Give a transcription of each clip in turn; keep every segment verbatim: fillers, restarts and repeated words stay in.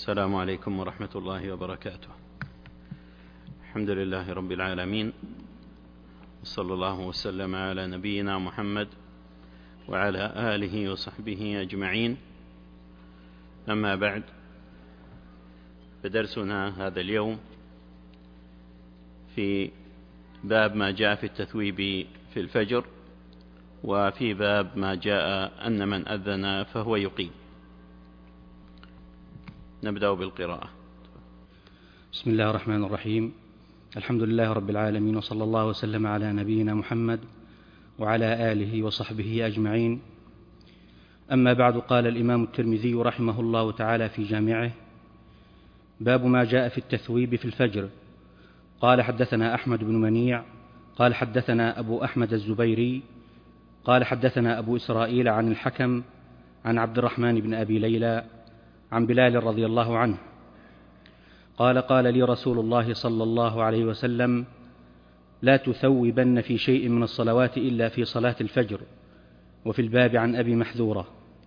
السلام عليكم ورحمة الله وبركاته. الحمد لله رب العالمين، وصلى الله وسلم على نبينا محمد وعلى آله وصحبه أجمعين. أما بعد، فدرسنا هذا اليوم في باب ما جاء في التثويب في الفجر، وفي باب ما جاء أن من أذن فهو يقيم. نبدأ بالقراءة. بسم الله الرحمن الرحيم. الحمد لله رب العالمين، وصلى الله وسلم على نبينا محمد وعلى آله وصحبه أجمعين. أما بعد، قال الإمام الترمذي رحمه الله تعالى في جامعه: باب ما جاء في التثويب في الفجر. قال حدثنا أحمد بن منيع قال حدثنا أبو أحمد الزبيري قال حدثنا أبو إسرائيل عن الحكم عن عبد الرحمن بن أبي ليلى عن بلال رضي الله عنه قال: قال لي رسول الله صلى الله عليه وسلم: لا تثوبن في شيء من الصلوات إلا في صلاة الفجر. وفي الباب عن أبي محذورة.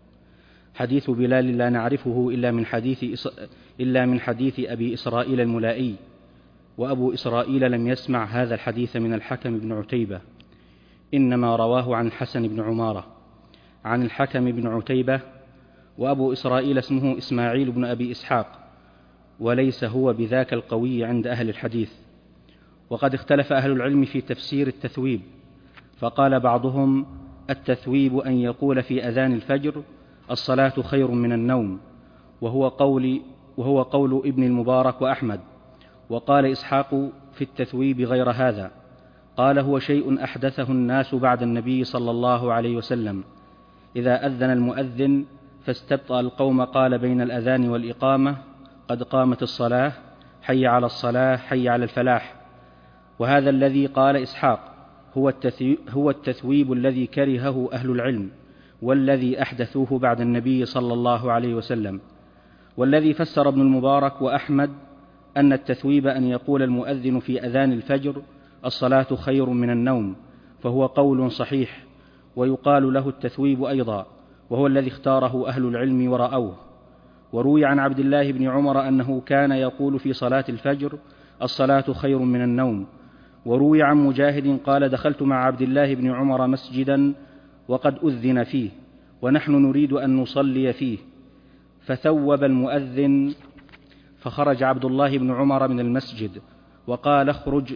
حديث بلال لا نعرفه إلا من حديث, إلا من حديث أبي إسرائيل الملائي، وأبو إسرائيل لم يسمع هذا الحديث من الحكم بن عتيبة، إنما رواه عن الحسن بن عمارة عن الحكم بن عتيبة. وأبو إسرائيل اسمه إسماعيل بن أبي إسحاق، وليس هو بذاك القوي عند أهل الحديث. وقد اختلف أهل العلم في تفسير التثويب، فقال بعضهم: التثويب أن يقول في أذان الفجر: الصلاة خير من النوم، وهو قول, وهو قول ابن المبارك وأحمد. وقال إسحاق في التثويب غير هذا، قال: هو شيء أحدثه الناس بعد النبي صلى الله عليه وسلم، إذا أذن المؤذن فاستبطأ القوم قال بين الأذان والإقامة: قد قامت الصلاة، حي على الصلاة، حي على الفلاح. وهذا الذي قال إسحاق هو التثويب الذي كرهه أهل العلم، والذي أحدثوه بعد النبي صلى الله عليه وسلم. والذي فسر ابن المبارك وأحمد أن التثويب أن يقول المؤذن في أذان الفجر: الصلاة خير من النوم، فهو قول صحيح، ويقال له التثويب أيضا، وهو الذي اختاره أهل العلم ورأوه. وروي عن عبد الله بن عمر أنه كان يقول في صلاة الفجر: الصلاة خير من النوم. وروي عن مجاهد قال: دخلت مع عبد الله بن عمر مسجدا وقد أذن فيه، ونحن نريد أن نصلي فيه، فثوب المؤذن، فخرج عبد الله بن عمر من المسجد وقال: اخرج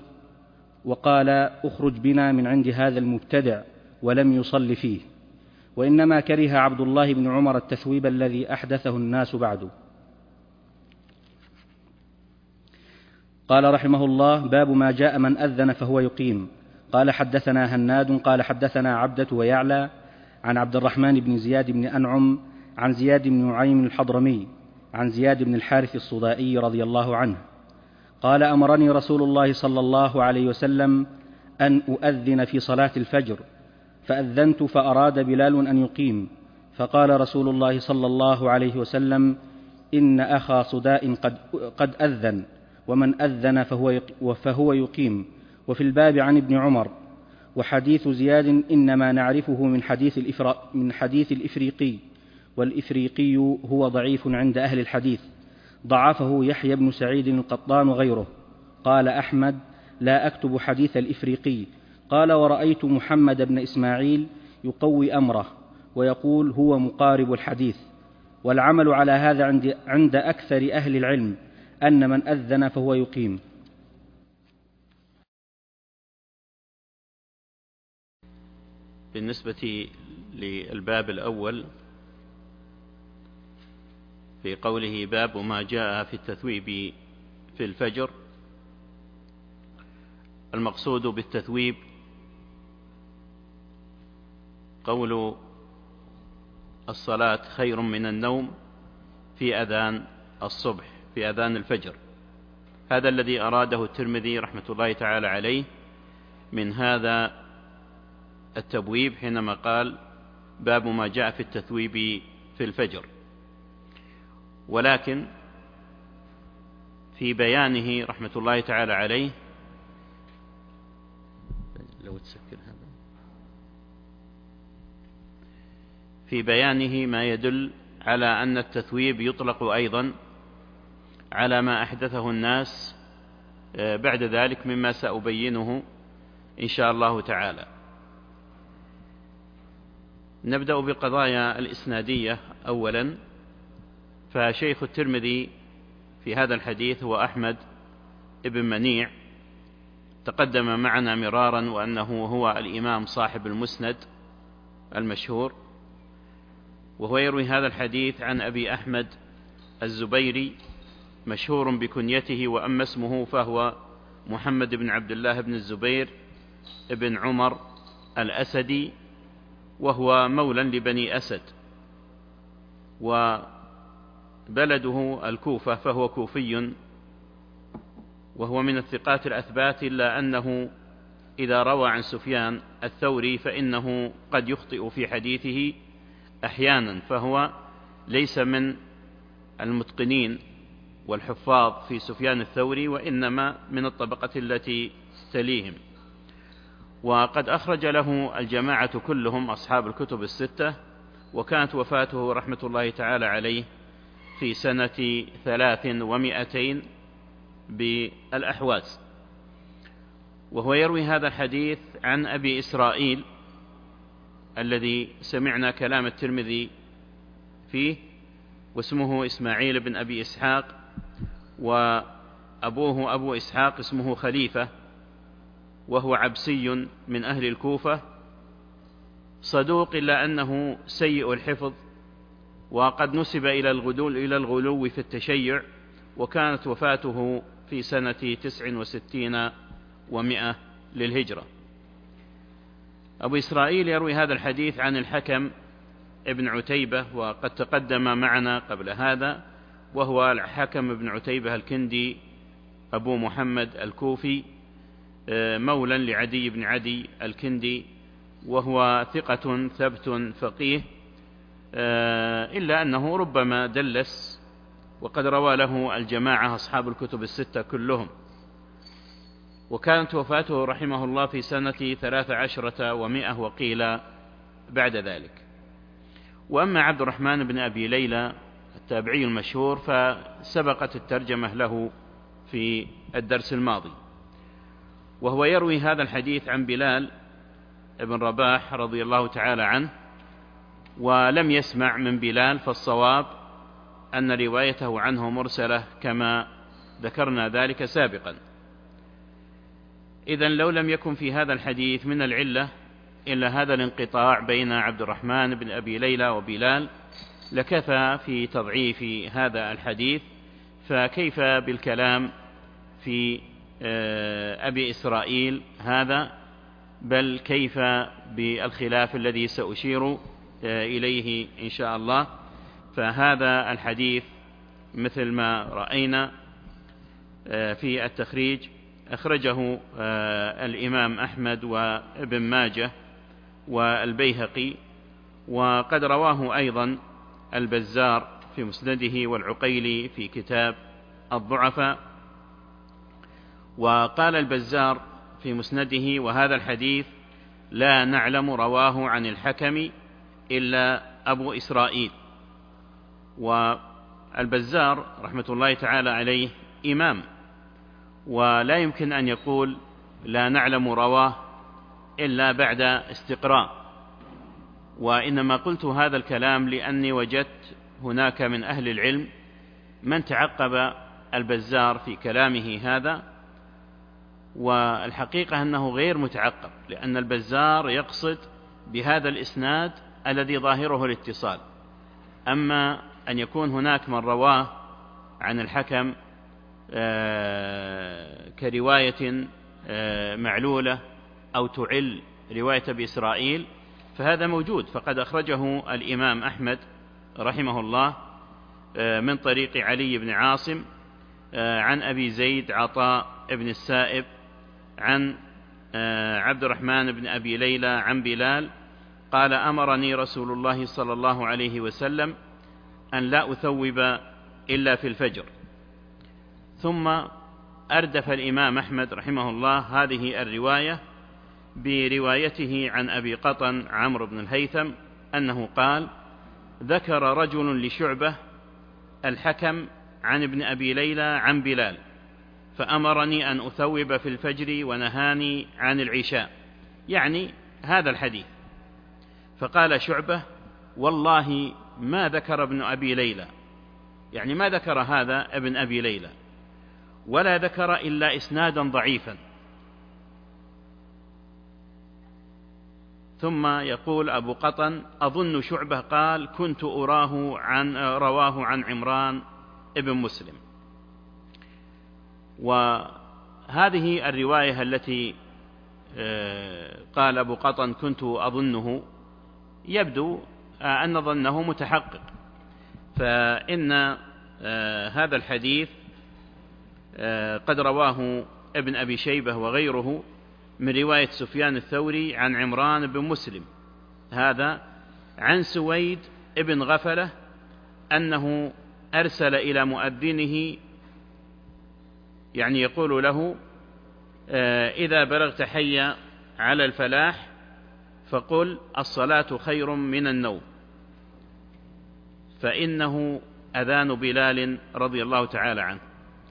وقال اخرج بنا من عند هذا المبتدع، ولم يصل فيه. وإنما كره عبد الله بن عمر التثويب الذي أحدثه الناس بعده. قال رحمه الله: باب ما جاء من أذن فهو يقيم. قال حدثنا هناد قال حدثنا عبدة ويعلى عن عبد الرحمن بن زياد بن أنعم عن زياد بن نعيم الحضرمي عن زياد بن الحارث الصدائي رضي الله عنه قال: أمرني رسول الله صلى الله عليه وسلم أن أؤذن في صلاة الفجر، فأذنت فأراد بلال أن يقيم، فقال رسول الله صلى الله عليه وسلم: إن أخا صداء قد, قد أذن، ومن أذن فهو, فهو يقيم. وفي الباب عن ابن عمر. وحديث زياد إنما نعرفه من حديث, الإفر... من حديث الإفريقي، والإفريقي هو ضعيف عند أهل الحديث، ضعفه يحيى بن سعيد القطان وغيره. قال أحمد: لا أكتب حديث الإفريقي. قال: ورأيت محمد بن إسماعيل يقوي أمره ويقول هو مقارب الحديث. والعمل على هذا عند, عند أكثر أهل العلم، أن من أذن فهو يقيم. بالنسبة للباب الأول في قوله: باب ما جاء في التثويب في الفجر، المقصود بالتثويب قول الصلاة خير من النوم في أذان الصبح، في أذان الفجر. هذا الذي أراده الترمذي رحمة الله تعالى عليه من هذا التبويب حينما قال: باب ما جاء في التثويب في الفجر. ولكن في بيانه رحمة الله تعالى عليه، لو تسكر هذا، في بيانه ما يدل على أن التثويب يطلق أيضا على ما أحدثه الناس بعد ذلك مما سأبينه إن شاء الله تعالى. نبدأ بالقضايا الإسنادية أولا. فشيخ الترمذي في هذا الحديث هو أحمد ابن منيع، تقدم معنا مرارا وأنه هو الإمام صاحب المسند المشهور، وهو يروي هذا الحديث عن أبي أحمد الزبيري، مشهور بكنيته، وأما اسمه فهو محمد بن عبد الله بن الزبير ابن عمر الأسدي، وهو مولى لبني أسد، وبلده الكوفة، فهو كوفي، وهو من الثقات الأثبات، إلا أنه إذا روى عن سفيان الثوري فإنه قد يخطئ في حديثه أحيانا، فهو ليس من المتقنين والحفاظ في سفيان الثوري، وإنما من الطبقة التي تليهم. وقد أخرج له الجماعة كلهم أصحاب الكتب الستة، وكانت وفاته رحمة الله تعالى عليه في سنة ثلاث ومائتين بالأحواز. وهو يروي هذا الحديث عن أبي إسرائيل الذي سمعنا كلام الترمذي فيه، واسمه إسماعيل بن أبي إسحاق، وأبوه أبو إسحاق اسمه خليفة، وهو عبسي من أهل الكوفة، صدوق إلا أنه سيء الحفظ، وقد نسب إلى الغلو إلى الغلو في التشيع، وكانت وفاته في سنة تسع وستين ومائة للهجرة. أبو إسرائيل يروي هذا الحديث عن الحكم ابن عتيبة، وقد تقدم معنا قبل هذا، وهو الحكم ابن عتيبة الكندي أبو محمد الكوفي، مولى لعدي بن عدي الكندي، وهو ثقة ثبت فقيه، إلا أنه ربما دلس، وقد روى له الجماعة أصحاب الكتب الستة كلهم. وكانت وفاته رحمه الله في سنة ثلاث عشرة ومائة، وقيل بعد ذلك. وأما عبد الرحمن بن أبي ليلى التابعي المشهور فسبقت الترجمة له في الدرس الماضي، وهو يروي هذا الحديث عن بلال بن رباح رضي الله تعالى عنه، ولم يسمع من بلال، فالصواب أن روايته عنه مرسلة كما ذكرنا ذلك سابقا. إذن لو لم يكن في هذا الحديث من العلة إلا هذا الانقطاع بين عبد الرحمن بن أبي ليلى وبلال لكفى في تضعيف هذا الحديث، فكيف بالكلام في أبي إسرائيل هذا، بل كيف بالخلاف الذي سأشير إليه إن شاء الله. فهذا الحديث مثل ما رأينا في التخريج أخرجه الإمام أحمد وابن ماجه والبيهقي، وقد رواه أيضا البزار في مسنده والعقيلي في كتاب الضعفاء. وقال البزار في مسنده: وهذا الحديث لا نعلم رواه عن الحكم إلا أبو إسرائيل. والبزار رحمة الله تعالى عليه إمام، ولا يمكن أن يقول لا نعلم رواه إلا بعد استقراء، وإنما قلت هذا الكلام لأني وجدت هناك من أهل العلم من تعقب البزار في كلامه هذا، والحقيقة أنه غير متعقب، لأن البزار يقصد بهذا الإسناد الذي ظاهره الاتصال. أما أن يكون هناك من رواه عن الحكم كرواية معلولة أو تعل رواية بإسرائيل فهذا موجود، فقد أخرجه الإمام أحمد رحمه الله من طريق علي بن عاصم عن أبي زيد عطاء بن السائب عن عبد الرحمن بن أبي ليلى عن بلال قال: أمرني رسول الله صلى الله عليه وسلم أن لا أثوب إلا في الفجر. ثم أردف الإمام أحمد رحمه الله هذه الرواية بروايته عن أبي قطن عمرو بن الهيثم أنه قال: ذكر رجل لشعبة الحكم عن ابن أبي ليلى عن بلال فأمرني أن أثوب في الفجر ونهاني عن العشاء، يعني هذا الحديث. فقال شعبة: والله ما ذكر ابن أبي ليلى، يعني ما ذكر هذا ابن أبي ليلى، ولا ذكر إلا إسنادا ضعيفا. ثم يقول أبو قطن: أظن شعبة قال كنت أراه عن رواه عن عمران ابن مسلم. وهذه الرواية التي قال أبو قطن كنت أظنه يبدو أن ظنه متحقق، فإن هذا الحديث قد رواه ابن أبي شيبة وغيره من رواية سفيان الثوري عن عمران بن مسلم، هذا عن سويد ابن غفلة أنه أرسل إلى مؤذنه، يعني يقول له: إذا بلغت حي على الفلاح فقل الصلاة خير من النوم، فإنه أذان بلال رضي الله تعالى عنه.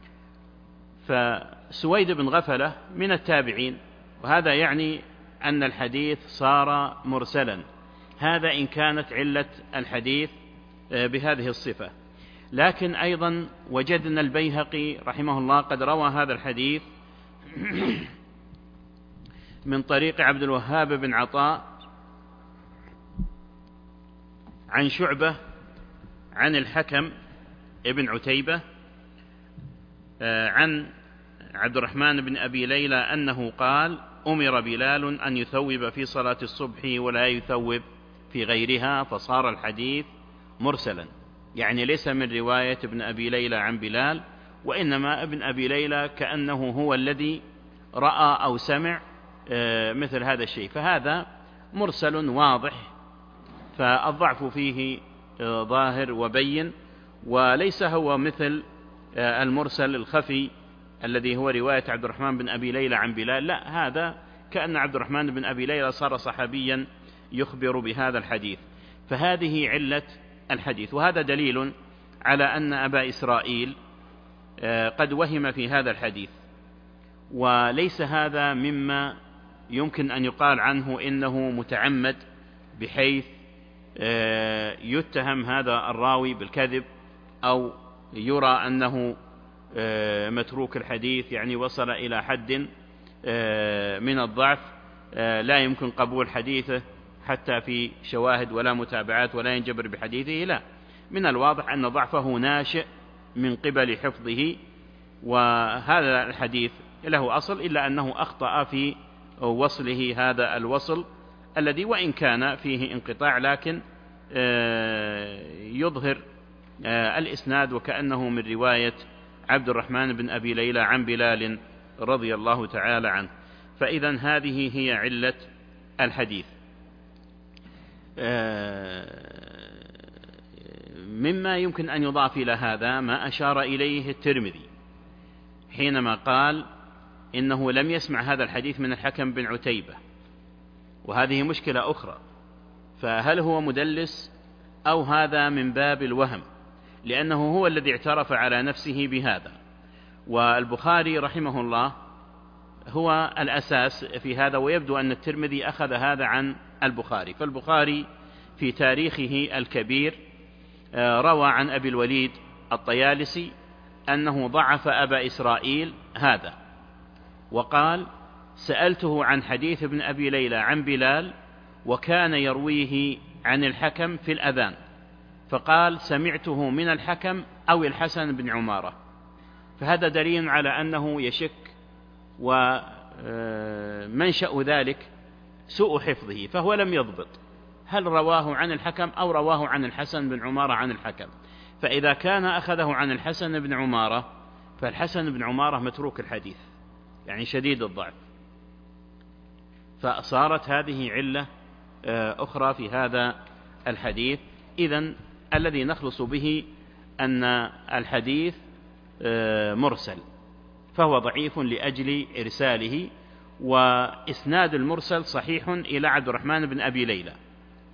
فسويد بن غفلة من التابعين، وهذا يعني أن الحديث صار مرسلا، هذا إن كانت علة الحديث بهذه الصفة. لكن أيضا وجدنا البيهقي رحمه الله قد روى هذا الحديث من طريق عبد الوهاب بن عطاء عن شعبة عن الحكم ابن عتيبة عن عبد الرحمن بن أبي ليلى أنه قال: أمر بلال أن يثوب في صلاة الصبح ولا يثوب في غيرها، فصار الحديث مرسلا، يعني ليس من رواية ابن أبي ليلى عن بلال، وإنما ابن أبي ليلى كأنه هو الذي رأى أو سمع مثل هذا الشيء، فهذا مرسل واضح، فالضعف فيه ظاهر وبين، وليس هو مثل المرسل الخفي الذي هو رواية عبد الرحمن بن أبي ليلى عن بلال، لا، هذا كأن عبد الرحمن بن أبي ليلى صار صحابيا يخبر بهذا الحديث، فهذه علة الحديث. وهذا دليل على أن أبا إسرائيل قد وهم في هذا الحديث، وليس هذا مما يمكن أن يقال عنه إنه متعمد بحيث يتهم هذا الراوي بالكذب أو يرى أنه متروك الحديث، يعني وصل إلى حد من الضعف لا يمكن قبول حديثه حتى في شواهد ولا متابعات ولا ينجبر بحديثه، لا، من الواضح أن ضعفه ناشئ من قبل حفظه، وهذا الحديث له أصل، إلا أنه أخطأ في وصله هذا الوصل الذي وإن كان فيه انقطاع لكن يظهر الإسناد وكأنه من رواية عبد الرحمن بن أبي ليلى عن بلال رضي الله تعالى عنه. فإذا هذه هي علة الحديث. مما يمكن أن يضاف إلى هذا ما أشار إليه الترمذي حينما قال إنه لم يسمع هذا الحديث من الحكم بن عتيبة، وهذه مشكلة أخرى، فهل هو مدلس أو هذا من باب الوهم؟ لأنه هو الذي اعترف على نفسه بهذا، والبخاري رحمه الله هو الأساس في هذا، ويبدو أن الترمذي أخذ هذا عن البخاري. فالبخاري في تاريخه الكبير روى عن أبي الوليد الطيالسي أنه ضعف أبا إسرائيل هذا، وقال: سألته عن حديث ابن أبي ليلى عن بلال وكان يرويه عن الحكم في الأذان، فقال: سمعته من الحكم أو الحسن بن عمارة. فهذا دليل على أنه يشك، ومنشأ ذلك سوء حفظه، فهو لم يضبط هل رواه عن الحكم أو رواه عن الحسن بن عمارة عن الحكم. فإذا كان أخذه عن الحسن بن عمارة فالحسن بن عمارة متروك الحديث، يعني شديد الضعف، فصارت هذه علة أخرى في هذا الحديث. إذن الذي نخلص به أن الحديث مرسل، فهو ضعيف لأجل إرساله، وإسناد المرسل صحيح إلى عبد الرحمن بن أبي ليلى،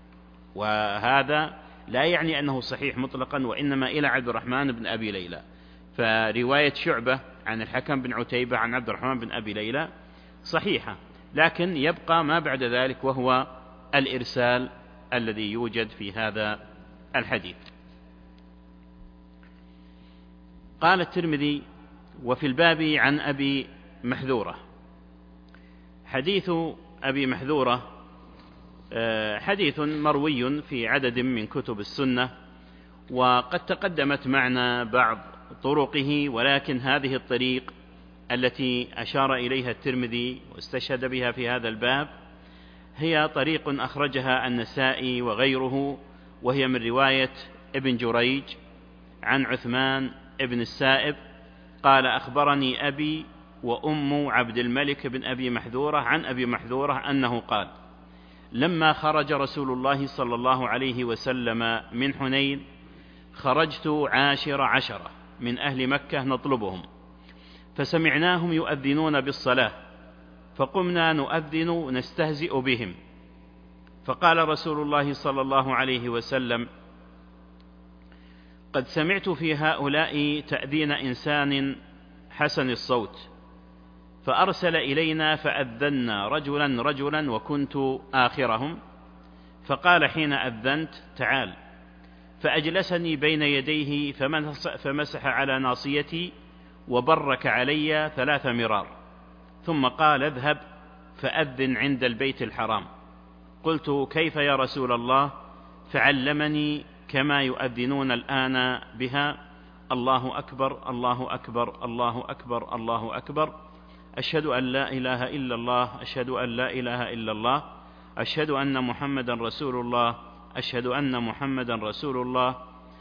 وهذا لا يعني أنه صحيح مطلقا، وإنما إلى عبد الرحمن بن أبي ليلى. فرواية شعبة عن الحكم بن عتيبة عن عبد الرحمن بن أبي ليلى صحيحة، لكن يبقى ما بعد ذلك وهو الإرسال الذي يوجد في هذا الحديث. قال الترمذي: وفي الباب عن أبي محذورة. حديث أبي محذورة حديث مروي في عدد من كتب السنة، وقد تقدمت معنا بعض طرقه، ولكن هذه الطريق التي أشار إليها الترمذي واستشهد بها في هذا الباب هي طريق أخرجها النسائي وغيره، وهي من رواية ابن جريج عن عثمان ابن السائب قال: أخبرني أبي وأم عبد الملك بن أبي محذورة عن أبي محذورة أنه قال: لما خرج رسول الله صلى الله عليه وسلم من حنين خرجت عاشر عشرة من أهل مكة نطلبهم، فسمعناهم يؤذنون بالصلاة، فقمنا نؤذن نستهزئ بهم، فقال رسول الله صلى الله عليه وسلم: قد سمعت في هؤلاء تأذين إنسان حسن الصوت، فأرسل إلينا فأذنا رجلا رجلا وكنت آخرهم، فقال حين أذنت: تعال، فأجلسني بين يديه فمسح على ناصيتي وبرك علي ثلاث مرار، ثم قال: اذهب فأذن عند البيت الحرام. قلت: كيف يا رسول الله؟ فعلمني كما يؤذنون الآن بها: الله أكبر الله أكبر الله أكبر الله أكبر، أشهد أن لا إله إلا الله أشهد أن لا إله إلا الله، أشهد أن محمدا رسول الله أشهد أن محمدا رسول الله.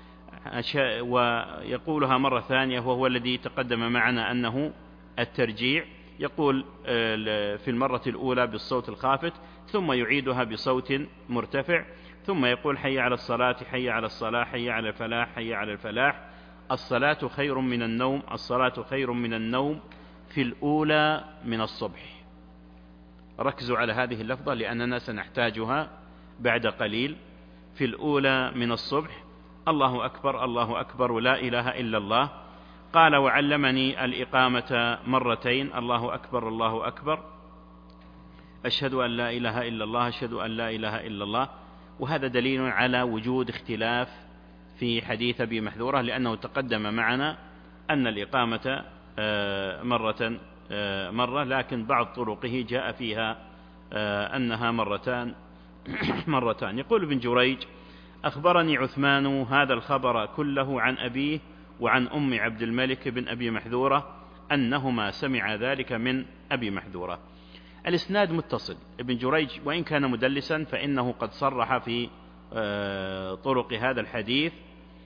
ويقولها مرة ثانية، وهو الذي تقدم معنا أنه الترجيع، يقول في المرة الأولى بالصوت الخافت، ثم يعيدها بصوت مرتفع، ثم يقول: حي على الصلاة حي على الصلاة حي على الفلاح حي على الفلاح، الصلاة خير من النوم الصلاة خير من النوم في الأولى من الصبح. ركزوا على هذه اللفظة لأننا سنحتاجها بعد قليل. في الأولى من الصبح، الله أكبر الله أكبر ولا إله إلا الله. قال: وعلمني الإقامة مرتين: الله أكبر الله أكبر، أشهد أن لا إله إلا الله أشهد أن لا إله إلا الله. وهذا دليل على وجود اختلاف في حديث أبي محذورة، لأنه تقدم معنا أن الإقامة مرة مرة، لكن بعض طرقه جاء فيها أنها مرتان مرتان. يقول ابن جريج: أخبرني عثمان هذا الخبر كله عن أبيه وعن أم عبد الملك بن أبي محذورة أنهما سمع ذلك من أبي محذورة. الإسناد متصل. ابن جريج وإن كان مدلسا فإنه قد صرح في طرق هذا الحديث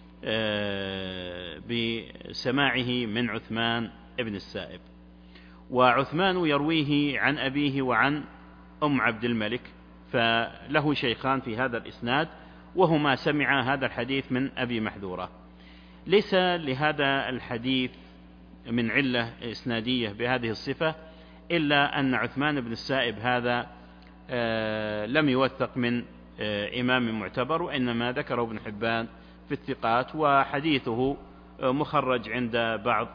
بسماعه من عثمان ابن السائب، وعثمان يرويه عن أبيه وعن أم عبد الملك، فله شيخان في هذا الإسناد، وهما سمعا هذا الحديث من أبي محذورة. ليس لهذا الحديث من علة إسنادية بهذه الصفة، إلا أن عثمان بن السائب هذا لم يوثق من إمام معتبر، وإنما ذكره ابن حبان في الثقات، وحديثه مخرج عند بعض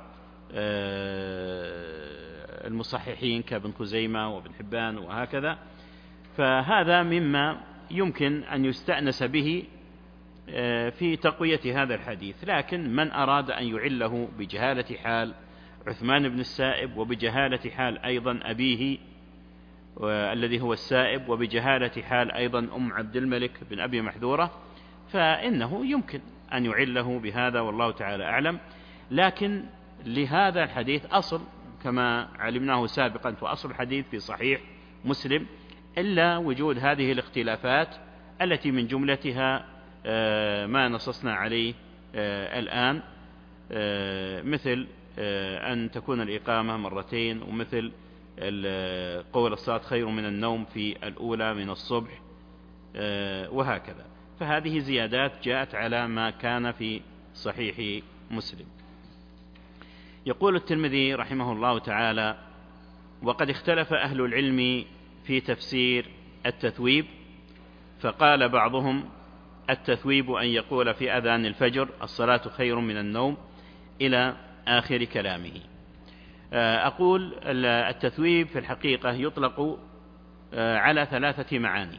المصححين كابن خزيمة وابن حبان وهكذا. فهذا مما يمكن أن يستأنس به في تقوية هذا الحديث، لكن من أراد أن يعله بجهالة حال عثمان بن السائب وبجهالة حال أيضا أبيه الذي هو السائب وبجهالة حال أيضا أم عبد الملك بن أبي محذورة، فإنه يمكن أن يعله بهذا، والله تعالى أعلم. لكن لهذا الحديث أصل كما علمناه سابقا، وأصل الحديث في صحيح مسلم، إلا وجود هذه الاختلافات التي من جملتها ما نصصنا عليه الآن، مثل أن تكون الإقامة مرتين، ومثل قول الصلاة خير من النوم في الأولى من الصبح، وهكذا. فهذه زيادات جاءت على ما كان في صحيح مسلم. يقول الترمذي رحمه الله تعالى: وقد اختلف أهل العلم في تفسير التثويب، فقال بعضهم: التثويب أن يقول في أذان الفجر الصلاة خير من النوم إلى آخر كلامه. أقول التثويب في الحقيقة يطلق على ثلاثة معاني.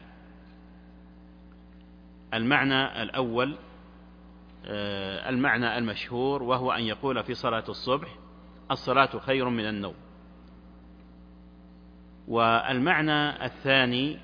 المعنى الأول المعنى المشهور، وهو أن يقول في صلاة الصبح: الصلاة خير من النوم. والمعنى الثاني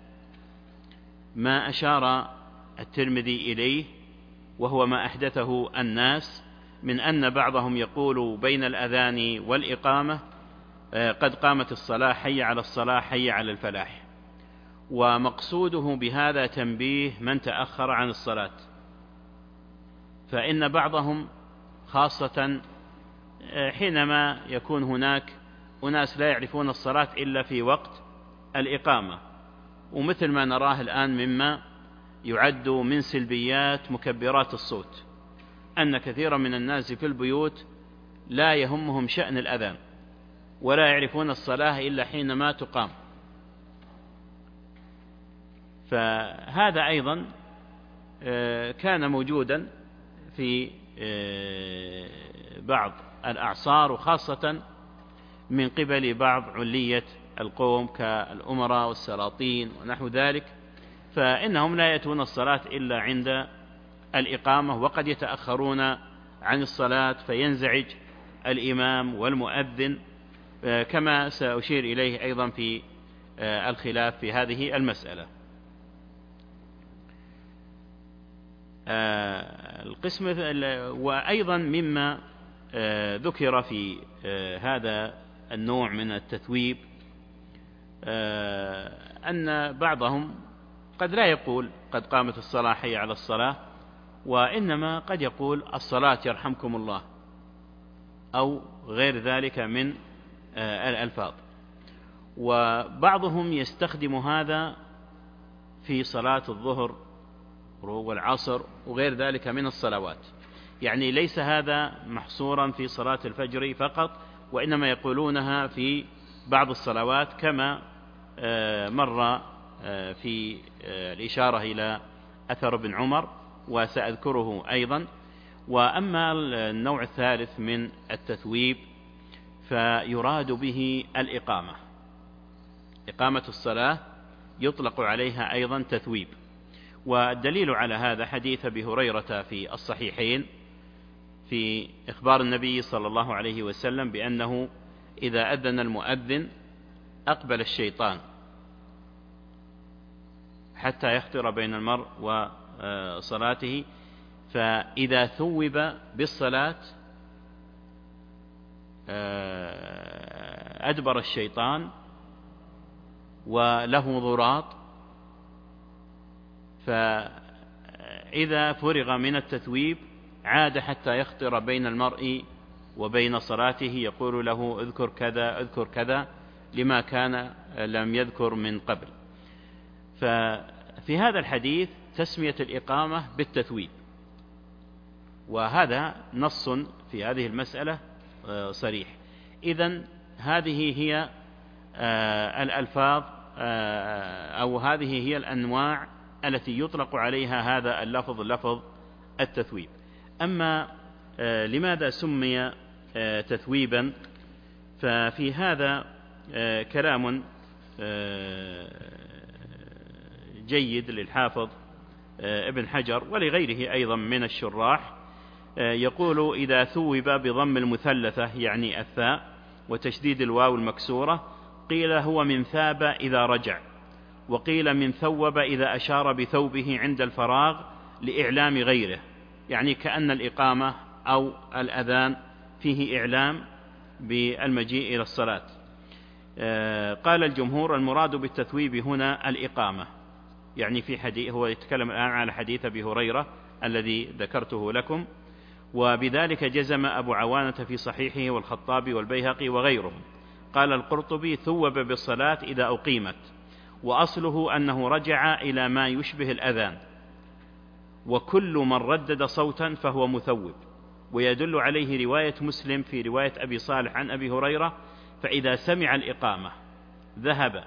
ما أشار الترمذي إليه، وهو ما أحدثه الناس من أن بعضهم يقول بين الأذان والإقامة: قد قامت الصلاة، حي على الصلاة، حي على الفلاح. ومقصوده بهذا تنبيه من تأخر عن الصلاة، فإن بعضهم خاصة حينما يكون هناك أناس لا يعرفون الصلاة إلا في وقت الإقامة، ومثل ما نراه الآن مما يعد من سلبيات مكبرات الصوت، أن كثيرا من الناس في البيوت لا يهمهم شأن الأذان، ولا يعرفون الصلاة إلا حينما تقام. فهذا أيضا كان موجودا في بعض الأعصار، وخاصة من قبل بعض علية القوم كالأمراء والسلاطين ونحو ذلك، فإنهم لا يأتون الصلاة إلا عند الإقامة، وقد يتأخرون عن الصلاة فينزعج الإمام والمؤذن، كما سأشير إليه أيضا في الخلاف في هذه المسألة. القسم وأيضا مما ذكر في هذا النوع من التثويب أن بعضهم قد لا يقول قد قامت الصلاة، حي على الصلاة، وإنما قد يقول الصلاة يرحمكم الله، أو غير ذلك من الألفاظ. وبعضهم يستخدم هذا في صلاة الظهر والعصر وغير ذلك من الصلوات، يعني ليس هذا محصورا في صلاة الفجر فقط، وإنما يقولونها في بعض الصلوات، كما مر في الإشارة إلى أثر ابن عمر، وسأذكره أيضا. وأما النوع الثالث من التثويب فيراد به الإقامة، إقامة الصلاة يطلق عليها أيضا تثويب. والدليل على هذا حديث أبي هريرة في الصحيحين في إخبار النبي صلى الله عليه وسلم بأنه إذا أذن المؤذن أقبل الشيطان حتى يخطر بين المرء وصلاته، فإذا ثوب بالصلاة أدبر الشيطان وله ضراط، فإذا فرغ من التثويب عاد حتى يخطر بين المرء وبين صلاته، يقول له اذكر كذا اذكر كذا لما كان لم يذكر من قبل. ففي هذا الحديث تسمية الإقامة بالتثويب، وهذا نص في هذه المسألة صريح. إذن هذه هي الألفاظ أو هذه هي الأنواع التي يطلق عليها هذا اللفظ، لفظ التثويب. أما لماذا سمي تثويبا؟ ففي هذا كلام جيد للحافظ ابن حجر ولغيره أيضا من الشراح، يقول إذا ثوب بضم المثلثة يعني الثاء وتشديد الواو المكسورة، قيل هو من ثاب إذا رجع، وقيل من ثوب إذا أشار بثوبه عند الفراغ لإعلام غيره، يعني كأن الإقامة أو الأذان فيه إعلام بالمجيء إلى الصلاة. قال الجمهور المراد بالتثويب هنا الإقامة، يعني في حديث، هو يتكلم الآن على حديث أبي هريرة الذي ذكرته لكم، وبذلك جزم أبو عوانة في صحيحه والخطابي والبيهقي وغيرهم. قال القرطبي ثوب بالصلاة إذا أقيمت، وأصله أنه رجع إلى ما يشبه الأذان، وكل من ردد صوتا فهو مثوب. ويدل عليه رواية مسلم في رواية أبي صالح عن أبي هريرة فإذا سمع الإقامة ذهب.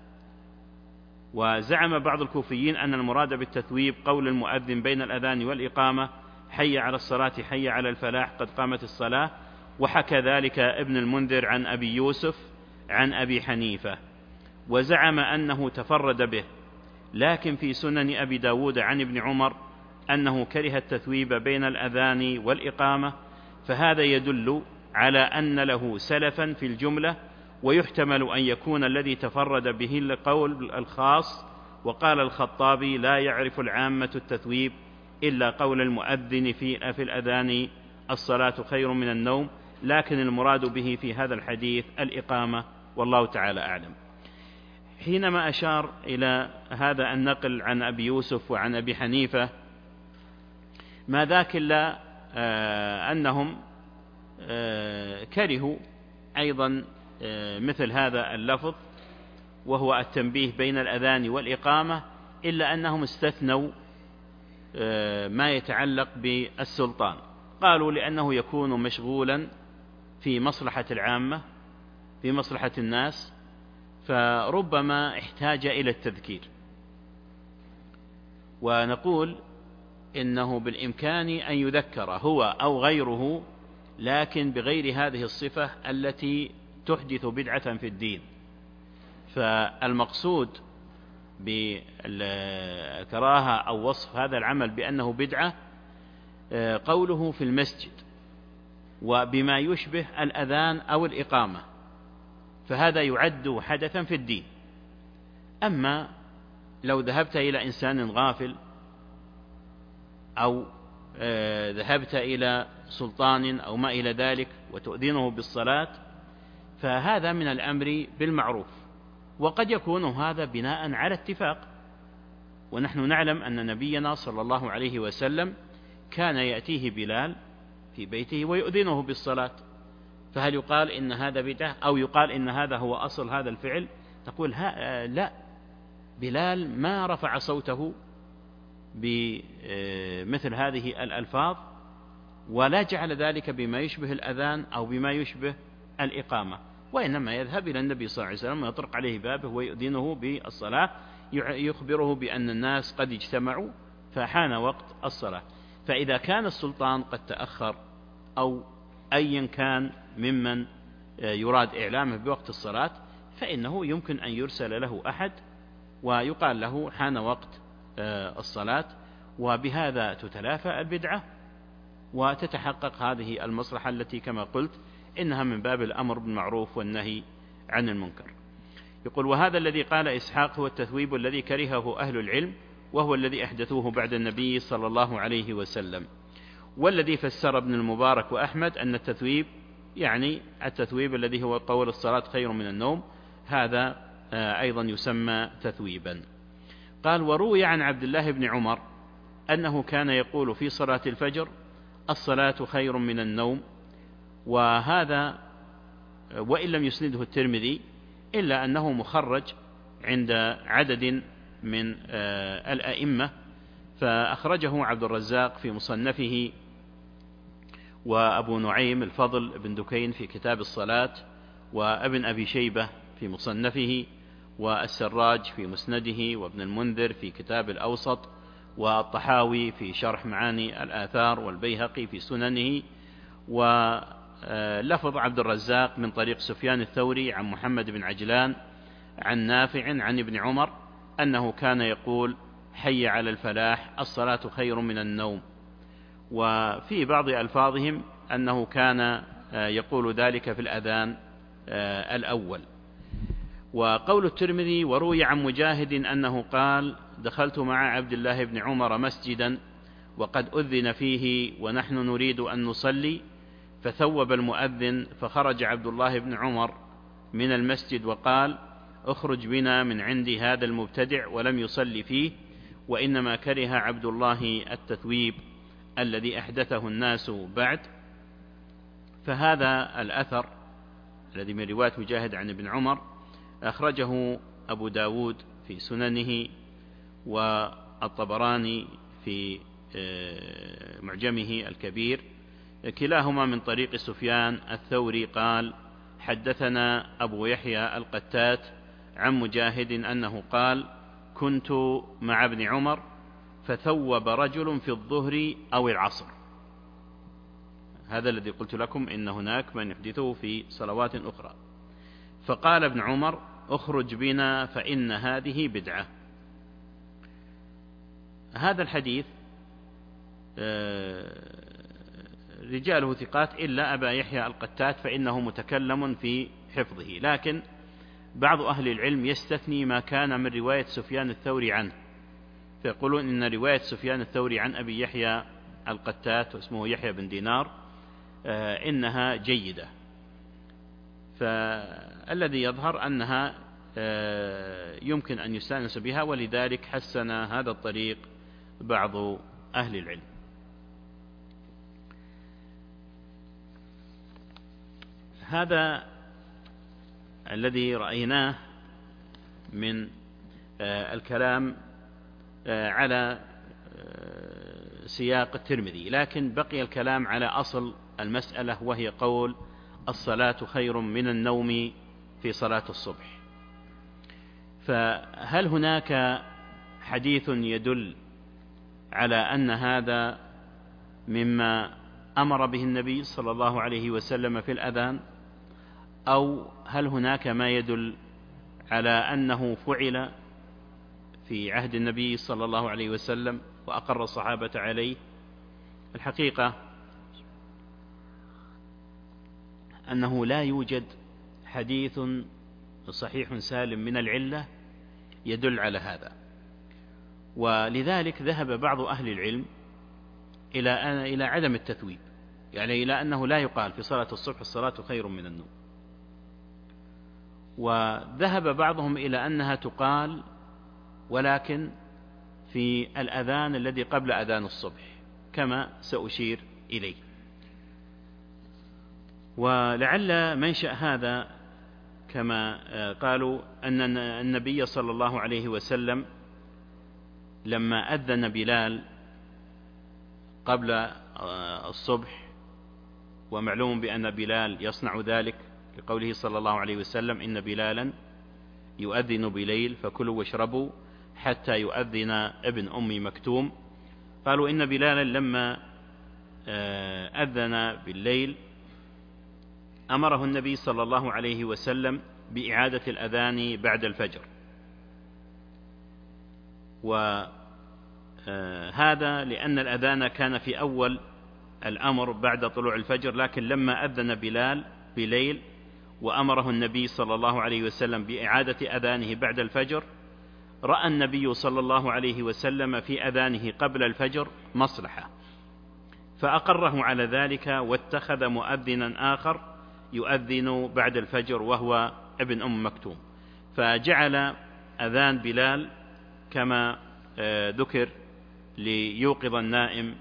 وزعم بعض الكوفيين أن المراد بالتثويب قول المؤذن بين الأذان والإقامة حي على الصلاة حي على الفلاح قد قامت الصلاة، وحكى ذلك ابن المنذر عن أبي يوسف عن أبي حنيفة، وزعم أنه تفرد به، لكن في سنن أبي داود عن ابن عمر أنه كره التثويب بين الأذان والإقامة، فهذا يدل على أن له سلفا في الجملة، ويحتمل أن يكون الذي تفرد به القول الخاص. وقال الخطابي: لا يعرف العامة التثويب إلا قول المؤذن في, في الأذان الصلاة خير من النوم، لكن المراد به في هذا الحديث الإقامة، والله تعالى أعلم. حينما أشار إلى هذا النقل عن أبي يوسف وعن أبي حنيفة، ما ذاك إلا آه أنهم آه كرهوا أيضا آه مثل هذا اللفظ، وهو التنبيه بين الأذان والإقامة، إلا أنهم استثنوا آه ما يتعلق بالسلطان. قالوا لأنه يكون مشغولا في مصلحة العامة، في مصلحة الناس، فربما احتاج إلى التذكير. ونقول إنه بالإمكان أن يذكر هو أو غيره، لكن بغير هذه الصفة التي تحدث بدعة في الدين. فالمقصود بالكراهة أو وصف هذا العمل بأنه بدعة قوله في المسجد وبما يشبه الأذان أو الإقامة، فهذا يعد حدثا في الدين. أما لو ذهبت إلى إنسان غافل أو ذهبت إلى سلطان أو ما إلى ذلك وتؤذنه بالصلاة، فهذا من الأمر بالمعروف، وقد يكون هذا بناء على اتفاق. ونحن نعلم أن نبينا صلى الله عليه وسلم كان يأتيه بلال في بيته ويؤذنه بالصلاة، فهل يقال إن هذا بدعة أو يقال إن هذا هو أصل هذا الفعل؟ تقول لا، بلال ما رفع صوته بمثل هذه الألفاظ، ولا جعل ذلك بما يشبه الأذان أو بما يشبه الإقامة، وإنما يذهب إلى النبي صلى الله عليه وسلم ويطرق عليه بابه ويؤذنه بالصلاة، يخبره بأن الناس قد اجتمعوا فحان وقت الصلاة. فإذا كان السلطان قد تأخر أو أيا كان ممن يراد إعلامه بوقت الصلاة، فإنه يمكن أن يرسل له أحد ويقال له حان وقت الصلاة، وبهذا تتلافى البدعة وتتحقق هذه المصلحة التي كما قلت إنها من باب الأمر بالمعروف والنهي عن المنكر. يقول: وهذا الذي قال إسحاق هو التثويب الذي كرهه أهل العلم، وهو الذي أحدثوه بعد النبي صلى الله عليه وسلم. والذي فسر ابن المبارك وأحمد أن التثويب يعني التثويب الذي هو قول الصلاة خير من النوم، هذا أيضا يسمى تثويبا. قال: وروي عن عبد الله بن عمر أنه كان يقول في صلاة الفجر: الصلاة خير من النوم. وهذا وإن لم يسنده الترمذي إلا أنه مخرج عند عدد من الأئمة، فأخرجه عبد الرزاق في مصنفه، وأبو نعيم الفضل بن دكين في كتاب الصلاة، وابن أبي شيبة في مصنفه، والسراج في مسنده، وابن المنذر في كتاب الأوسط، والطحاوي في شرح معاني الآثار، والبيهقي في سننه. ولفظ عبد الرزاق من طريق سفيان الثوري عن محمد بن عجلان عن نافع عن ابن عمر أنه كان يقول: حي على الفلاح، الصلاة خير من النوم. وفي بعض ألفاظهم أنه كان يقول ذلك في الأذان الأول. وقول الترمذي: وروي عن مجاهد أنه قال: دخلت مع عبد الله بن عمر مسجدا وقد أذن فيه ونحن نريد أن نصلي، فثوب المؤذن، فخرج عبد الله بن عمر من المسجد وقال: اخرج بنا من عند هذا المبتدع، ولم يصلي فيه، وإنما كره عبد الله التثويب الذي أحدثه الناس بعد. فهذا الأثر الذي من رواية مجاهد عن ابن عمر أخرجه أبو داود في سننه، والطبراني في معجمه الكبير، كلاهما من طريق سفيان الثوري قال: حدثنا أبو يحيى القتات عن مجاهد أنه قال: كنت مع ابن عمر فثوب رجل في الظهر أو العصر. هذا الذي قلت لكم إن هناك من يحدثه في صلوات أخرى. فقال ابن عمر: اخرج بنا فإن هذه بدعة. هذا الحديث رجاله ثقات إلا أبا يحيى القتات فإنه متكلم في حفظه، لكن بعض أهل العلم يستثني ما كان من رواية سفيان الثوري عنه، فيقولون إن رواية سفيان الثوري عن أبي يحيى القتات واسمه يحيى بن دينار إنها جيدة، فالذي يظهر أنها يمكن أن يستأنس بها، ولذلك حسن هذا الطريق بعض أهل العلم. هذا الذي رأيناه من الكلام على سياق الترمذي، لكن بقي الكلام على أصل المسألة، وهي قول الصلاة خير من النوم في صلاة الصبح. فهل هناك حديث يدل على أن هذا مما أمر به النبي صلى الله عليه وسلم في الأذان، أو هل هناك ما يدل على أنه فعل في عهد النبي صلى الله عليه وسلم وأقر الصحابة عليه؟ الحقيقة أنه لا يوجد حديث صحيح سالم من العلة يدل على هذا، ولذلك ذهب بعض أهل العلم إلى إلى عدم التثويب، يعني إلى أنه لا يقال في صلاة الصبح الصلاة خير من النوم، وذهب بعضهم إلى أنها تقال ولكن في الأذان الذي قبل أذان الصبح كما سأشير إليه. ولعل منشأ هذا كما قالوا أن النبي صلى الله عليه وسلم لما أذن بلال قبل الصبح، ومعلوم بأن بلال يصنع ذلك لقوله صلى الله عليه وسلم: إن بلالا يؤذن بليل فكلوا واشربوا حتى يؤذن ابن أم مكتوم. قالوا إن بلالا لما أذن بالليل أمره النبي صلى الله عليه وسلم بإعادة الأذان بعد الفجر، وهذا لأن الأذان كان في أول الأمر بعد طلوع الفجر، لكن لما أذن بلال بليل وأمره النبي صلى الله عليه وسلم بإعادة أذانه بعد الفجر، رأى النبي صلى الله عليه وسلم في أذانه قبل الفجر مصلحة، فأقره على ذلك واتخذ مؤذنا آخر يؤذن بعد الفجر وهو ابن أم مكتوم، فجعل أذان بلال كما ذكر ليوقظ النائم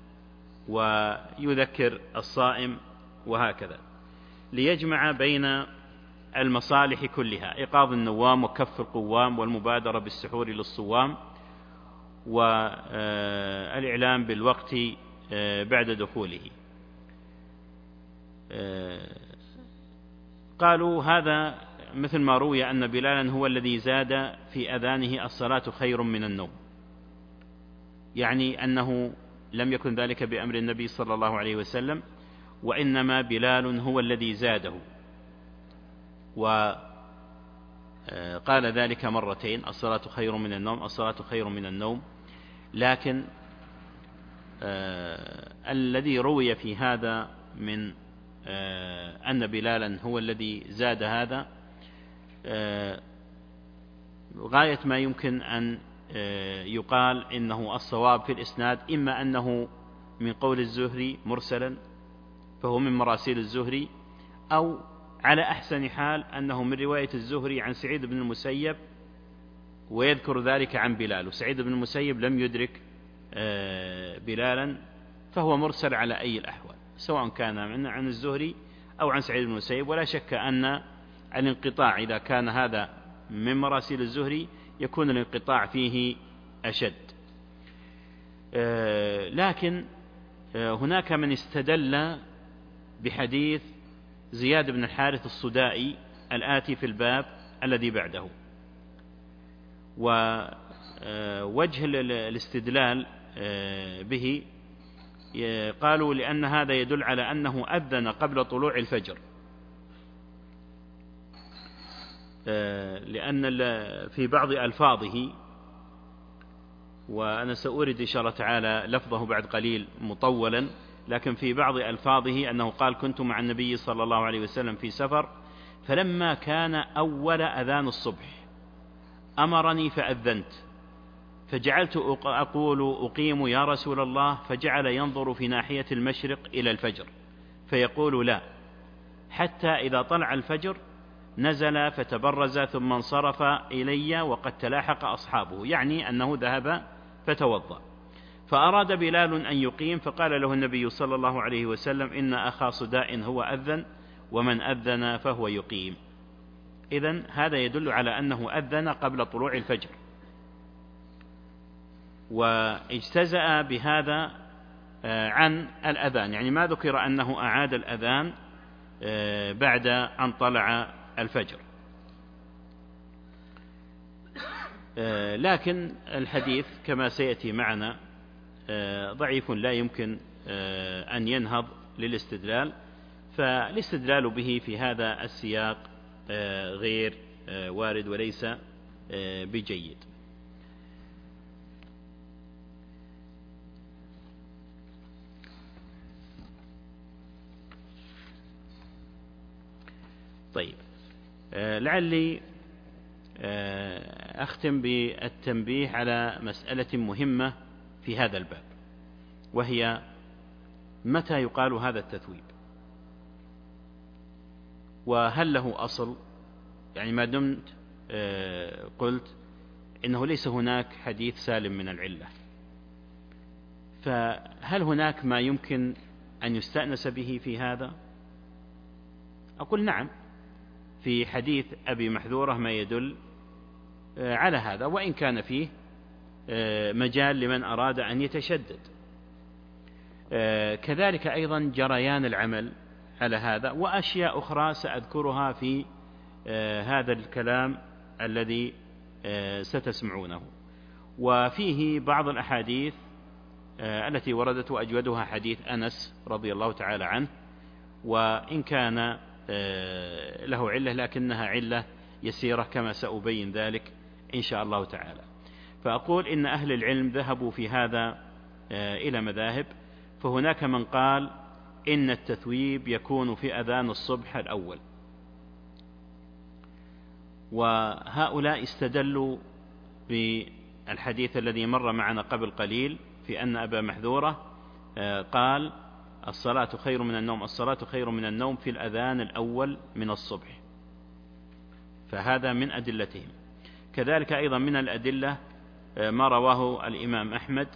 ويذكر الصائم، وهكذا ليجمع بين المصالح كلها: إيقاظ النوام وكف القوام والمبادرة بالسحور للصوام والإعلام بالوقت بعد دخوله. قالوا هذا مثل ما روي أن بلالا هو الذي زاد في أذانه الصلاة خير من النوم، يعني أنه لم يكن ذلك بأمر النبي صلى الله عليه وسلم، وإنما بلال هو الذي زاده، وقال ذلك مرتين: الصلاة خير من النوم، الصلاة خير من النوم. لكن الذي روي في هذا من أن بلالا هو الذي زاد هذا غاية ما يمكن أن يقال إنه الصواب في الإسناد، إما أنه من قول الزهري مرسلا فهو من مراسيل الزهري، أو على أحسن حال أنه من رواية الزهري عن سعيد بن المسيب ويذكر ذلك عن بلال، وسعيد بن المسيب لم يدرك بلالا، فهو مرسل على أي الأحوال سواء كان عن الزهري أو عن سعيد بن المسيب. ولا شك أن الانقطاع إذا كان هذا من مراسيل الزهري يكون الانقطاع فيه أشد. لكن هناك من استدل بحديث زياد بن الحارث الصدائي الآتي في الباب الذي بعده، ووجه الاستدلال به قالوا لأن هذا يدل على أنه أذن قبل طلوع الفجر، لأن في بعض ألفاظه، وأنا سأورد إن شاء الله تعالى لفظه بعد قليل مطولا، لكن في بعض ألفاظه أنه قال: كنت مع النبي صلى الله عليه وسلم في سفر، فلما كان أول أذان الصبح أمرني فأذنت، فجعلت أقول: أقيم يا رسول الله، فجعل ينظر في ناحية المشرق إلى الفجر فيقول: لا، حتى إذا طلع الفجر نزل فتبرز ثم انصرف إلي وقد تلاحق أصحابه، يعني أنه ذهب فتوضأ. فأراد بلال أن يقيم، فقال له النبي صلى الله عليه وسلم: إن أخا صداء هو أذن، ومن أذن فهو يقيم. إذن هذا يدل على أنه أذن قبل طلوع الفجر، واجتزأ بهذا عن الأذان، يعني ما ذكر أنه أعاد الأذان بعد أن طلع الفجر. لكن الحديث كما سيأتي معنا ضعيف، لا يمكن أن ينهض للاستدلال، فالاستدلال به في هذا السياق غير وارد وليس بجيد. طيب، لعلي أختم بالتنبيه على مسألة مهمة في هذا الباب، وهي متى يقال هذا التثويب، وهل له أصل؟ يعني ما دمت قلت إنه ليس هناك حديث سالم من العلة، فهل هناك ما يمكن أن يستأنس به في هذا؟ أقول نعم، في حديث أبي محذورة ما يدل على هذا، وإن كان فيه مجال لمن أراد أن يتشدد. كذلك أيضا جريان العمل على هذا، وأشياء أخرى سأذكرها في هذا الكلام الذي ستسمعونه. وفيه بعض الأحاديث التي وردت، وأجودها حديث أنس رضي الله تعالى عنه، وإن كان له علة لكنها علة يسيرة كما سأبين ذلك إن شاء الله تعالى. فأقول إن أهل العلم ذهبوا في هذا إلى مذاهب، فهناك من قال إن التثويب يكون في أذان الصبح الأول، وهؤلاء استدلوا بالحديث الذي مر معنا قبل قليل في أن أبا محذورة قال: الصلاة خير من النوم، الصلاة خير من النوم في الأذان الأول من الصبح، فهذا من أدلتهم. كذلك أيضا من الأدلة ما رواه الإمام أحمد،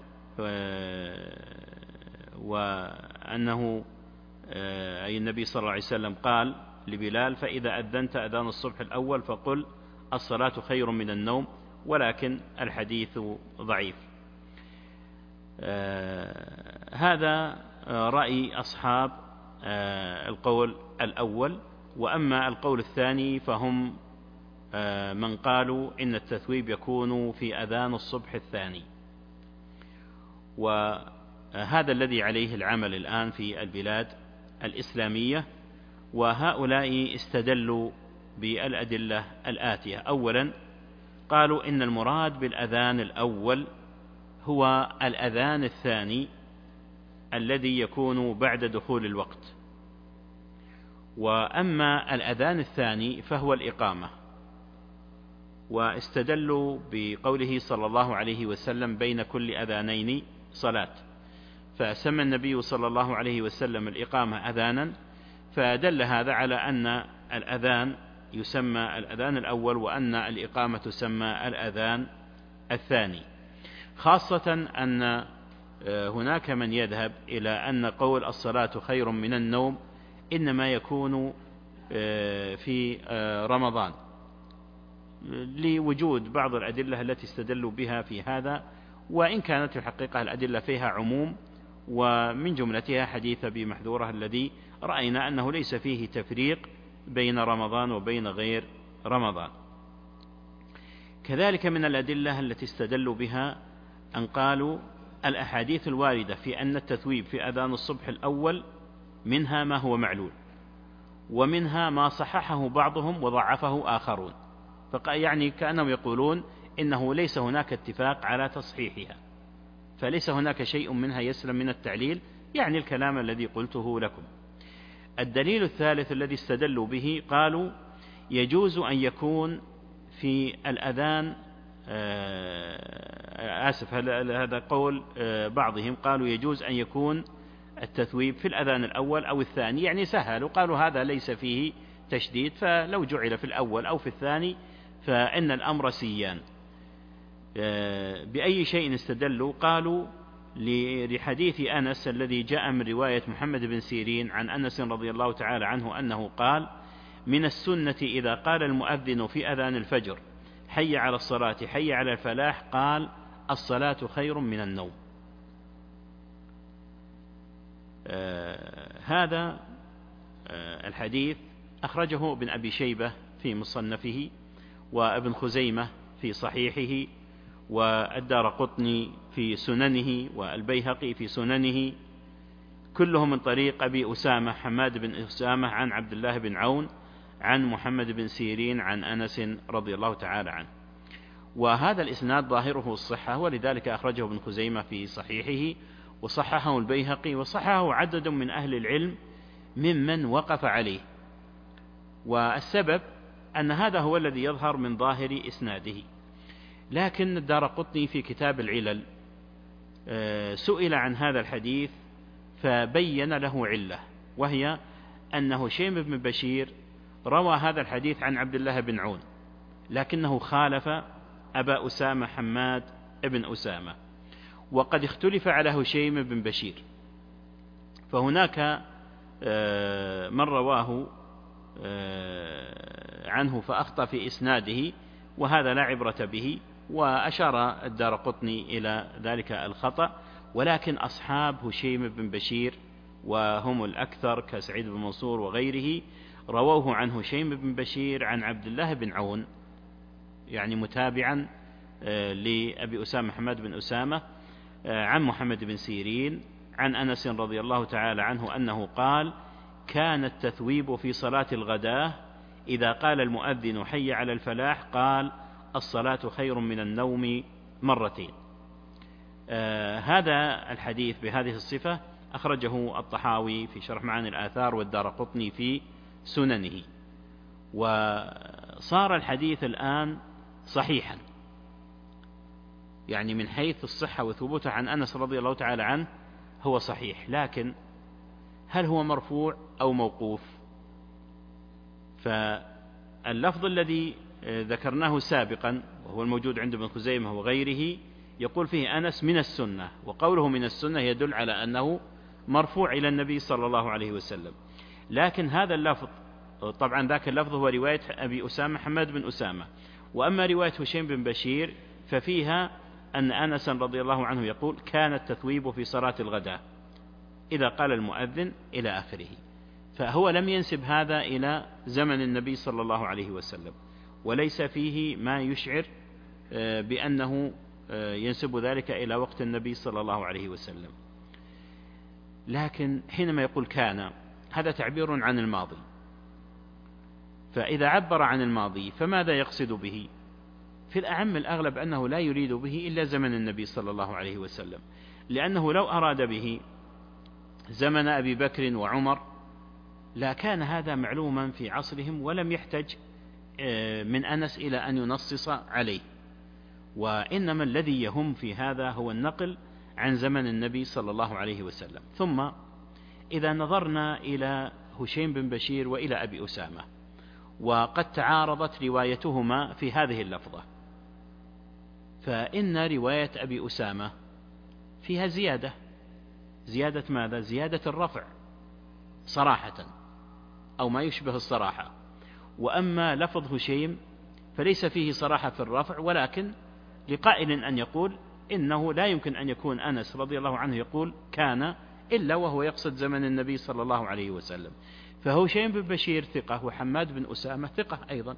وأنه أي النبي صلى الله عليه وسلم قال لبلال: فإذا أذنت أذان الصبح الأول فقل الصلاة خير من النوم، ولكن الحديث ضعيف. هذا رأي أصحاب القول الأول. وأما القول الثاني فهم من قالوا إن التثويب يكون في أذان الصبح الثاني، وهذا الذي عليه العمل الآن في البلاد الإسلامية. وهؤلاء استدلوا بالأدلة الآتية: أولا قالوا إن المراد بالأذان الأول هو الأذان الثاني الذي يكون بعد دخول الوقت، وأما الأذان الثاني فهو الإقامة. واستدلوا بقوله صلى الله عليه وسلم: بين كل أذانين صلاة، فسمى النبي صلى الله عليه وسلم الإقامة أذانا، فدل هذا على أن الأذان يسمى الأذان الأول، وأن الإقامة تسمى الأذان الثاني، خاصة أن هناك من يذهب إلى أن قول الصلاة خير من النوم إنما يكون في رمضان، لوجود بعض الأدلة التي استدلوا بها في هذا، وإن كانت في الحقيقة الأدلة فيها عموم، ومن جملتها حديث أبي محذورة الذي رأينا أنه ليس فيه تفريق بين رمضان وبين غير رمضان. كذلك من الأدلة التي استدلوا بها أن قالوا الأحاديث الواردة في أن التثويب في أذان الصبح الأول منها ما هو معلول، ومنها ما صححه بعضهم وضعفه آخرون، يعني كأنهم يقولون إنه ليس هناك اتفاق على تصحيحها، فليس هناك شيء منها يسلم من التعليل، يعني الكلام الذي قلته لكم. الدليل الثالث الذي استدلوا به قالوا يجوز أن يكون في الأذان آسف هذا قول بعضهم، قالوا يجوز أن يكون التثويب في الأذان الأول أو الثاني، يعني سهلوا، قالوا هذا ليس فيه تشديد، فلو جعل في الأول أو في الثاني فإن الأمر سيان. بأي شيء استدلوا؟ قالوا لحديث أنس الذي جاء من رواية محمد بن سيرين عن أنس رضي الله تعالى عنه أنه قال: من السنة إذا قال المؤذن في أذان الفجر حي على الصلاة حي على الفلاح قال الصلاة خير من النوم. آه هذا آه الحديث أخرجه ابن أبي شيبة في مصنفه، وابن خزيمة في صحيحه، والدارقطني في سننه، والبيهقي في سننه، كلهم من طريق أبي أسامة حماد بن أسامة عن عبد الله بن عون عن محمد بن سيرين عن أنس رضي الله تعالى عنه. وهذا الإسناد ظاهره الصحة، ولذلك أخرجه ابن خزيمة في صحيحه، وصححه البيهقي، وصححه عدد من أهل العلم ممن وقف عليه. والسبب أن هذا هو الذي يظهر من ظاهر إسناده. لكن الدارقطني في كتاب العلل سئل عن هذا الحديث فبين له علة، وهي أن هشيم بن بشير روى هذا الحديث عن عبد الله بن عون، لكنه خالف أبا أسامة حماد بن أسامة، وقد اختلف على هشيم بن بشير، فهناك من رواه عنه فأخطأ في إسناده، وهذا لا عبرة به، وأشار الدارقطني إلى ذلك الخطأ. ولكن أصحاب هشيم بن بشير وهم الأكثر كسعيد بن منصور وغيره رووه عن هشيم بن بشير عن عبد الله بن عون، يعني متابعا لأبي أسامة محمد بن أسامة عن محمد بن سيرين عن أنس رضي الله تعالى عنه أنه قال: كان التثويب في صلاة الغداة إذا قال المؤذن حي على الفلاح قال الصلاة خير من النوم مرتين. آه هذا الحديث بهذه الصفة أخرجه الطحاوي في شرح معاني الآثار والدارقطني في سننه، وصار الحديث الآن صحيحا، يعني من حيث الصحة وثبوته عن أنس رضي الله تعالى عنه هو صحيح، لكن هل هو مرفوع أو موقوف؟ فاللفظ الذي ذكرناه سابقا وهو الموجود عند ابن خزيمة وغيره يقول فيه أنس من السنة، وقوله من السنة يدل على أنه مرفوع إلى النبي صلى الله عليه وسلم. لكن هذا اللفظ، طبعا ذاك اللفظ هو رواية أبي أسامة حماد بن أسامة، وأما رواية هشيم بن بشير ففيها أن أنس رضي الله عنه يقول: كان التثويب في صلاة الغداء إذا قال المؤذن إلى آخره، فهو لم ينسب هذا إلى زمن النبي صلى الله عليه وسلم، وليس فيه ما يشعر بأنه ينسب ذلك إلى وقت النبي صلى الله عليه وسلم. لكن حينما يقول كان، هذا تعبير عن الماضي، فإذا عبر عن الماضي فماذا يقصد به؟ في الأعم الأغلب أنه لا يريد به إلا زمن النبي صلى الله عليه وسلم، لأنه لو أراد به زمن أبي بكر وعمر لا كان هذا معلوما في عصرهم، ولم يحتج من أنس إلى أن ينصص عليه، وإنما الذي يهم في هذا هو النقل عن زمن النبي صلى الله عليه وسلم. ثم إذا نظرنا إلى هشيم بن بشير وإلى أبي أسامة، وقد تعارضت روايتهما في هذه اللفظة، فإن رواية أبي أسامة فيها زيادة. زيادة ماذا؟ زيادة الرفع صراحة أو ما يشبه الصراحة، وأما لفظ هشيم فليس فيه صراحة في الرفع، ولكن لقائل أن يقول إنه لا يمكن أن يكون أنس رضي الله عنه يقول كان إلا وهو يقصد زمن النبي صلى الله عليه وسلم. فهشيم بن بشير ثقة، وحماد بن أسامة ثقة أيضا،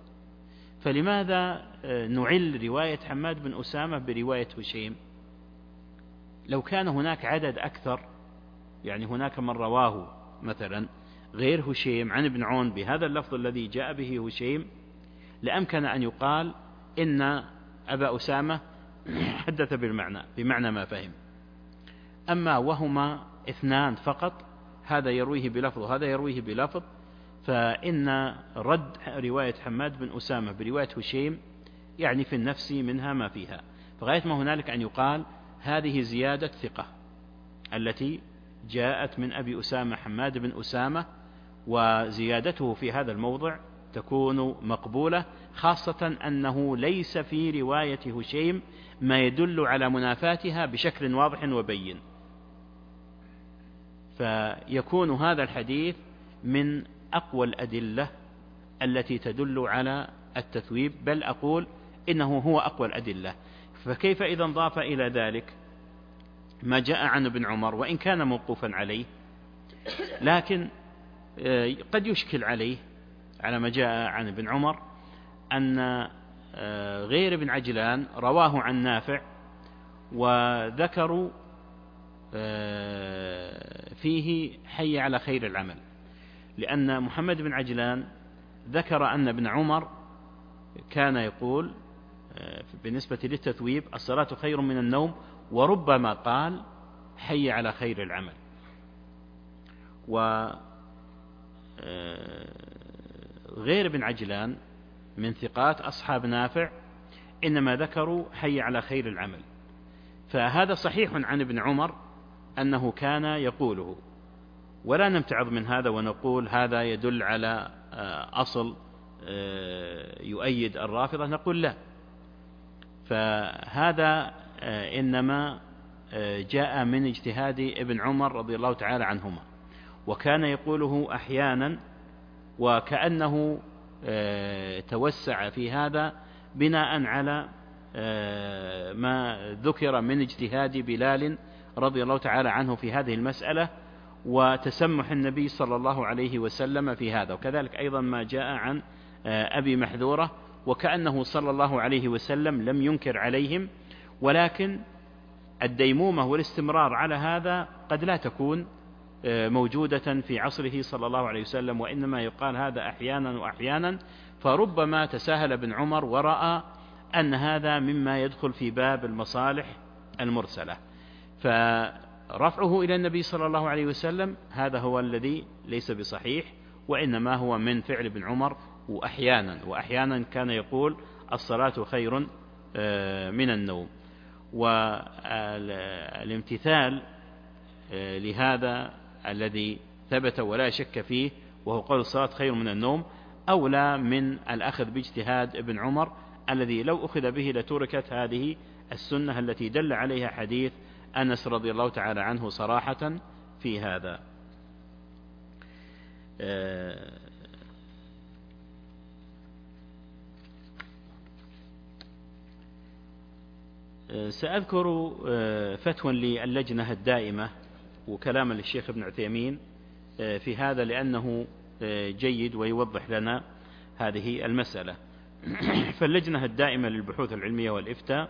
فلماذا نعل رواية حماد بن أسامة برواية هشيم؟ لو كان هناك عدد أكثر، يعني هناك من رواه مثلا غير هشيم عن ابن عون بهذا اللفظ الذي جاء به هشيم، لأمكن أن يقال إن أبا أسامة حدث بالمعنى بمعنى ما فهم. أما وهما اثنان فقط، هذا يرويه بلفظ وهذا يرويه بلفظ، فإن رد رواية حماد بن أسامة برواية هشيم يعني في النفس منها ما فيها، فغاية ما هنالك أن يقال هذه زيادة ثقة التي جاءت من أبي أسامة حماد بن أسامة، وزيادته في هذا الموضع تكون مقبولة، خاصة أنه ليس في رواية هشيم ما يدل على منافاتها بشكل واضح وبين، فيكون هذا الحديث من أقوى الأدلة التي تدل على التثويب، بل أقول إنه هو أقوى الأدلة. فكيف إذا ضاف إلى ذلك ما جاء عن ابن عمر وإن كان موقوفا عليه، لكن قد يشكل عليه على ما جاء عن ابن عمر أن غير ابن عجلان رواه عن نافع وذكروا فيه حي على خير العمل، لأن محمد بن عجلان ذكر أن ابن عمر كان يقول بالنسبة للتثويب الصلاة خير من النوم، وربما قال حي على خير العمل. وغير ابن عجلان من ثقات أصحاب نافع إنما ذكروا حي على خير العمل، فهذا صحيح عن ابن عمر أنه كان يقوله، ولا نمتعض من هذا ونقول هذا يدل على أصل يؤيد الرافضة، نقول لا، فهذا إنما جاء من اجتهاد ابن عمر رضي الله تعالى عنهما، وكان يقوله أحيانا، وكأنه توسع في هذا بناء على ما ذكر من اجتهاد بلال رضي الله تعالى عنه في هذه المسألة، وتسمح النبي صلى الله عليه وسلم في هذا، وكذلك أيضا ما جاء عن أبي محذورة، وكأنه صلى الله عليه وسلم لم ينكر عليهم، ولكن الديمومة والاستمرار على هذا قد لا تكون موجودة في عصره صلى الله عليه وسلم، وإنما يقال هذا أحيانا وأحيانا، فربما تساهل ابن عمر ورأى أن هذا مما يدخل في باب المصالح المرسلة، فرفعه إلى النبي صلى الله عليه وسلم هذا هو الذي ليس بصحيح، وإنما هو من فعل ابن عمر، وأحيانا وأحيانا كان يقول الصلاة خير من النوم. والامتثال لهذا الذي ثبت ولا شك فيه وهو قول الصلاة خير من النوم أولى من الأخذ باجتهاد ابن عمر الذي لو أخذ به لتركت هذه السنة التي دل عليها حديث أنس رضي الله تعالى عنه صراحة في هذا. سأذكر فتوى للجنة الدائمة وكلاما للشيخ ابن عثيمين في هذا لأنه جيد ويوضح لنا هذه المسألة. فاللجنة الدائمة للبحوث العلمية والإفتاء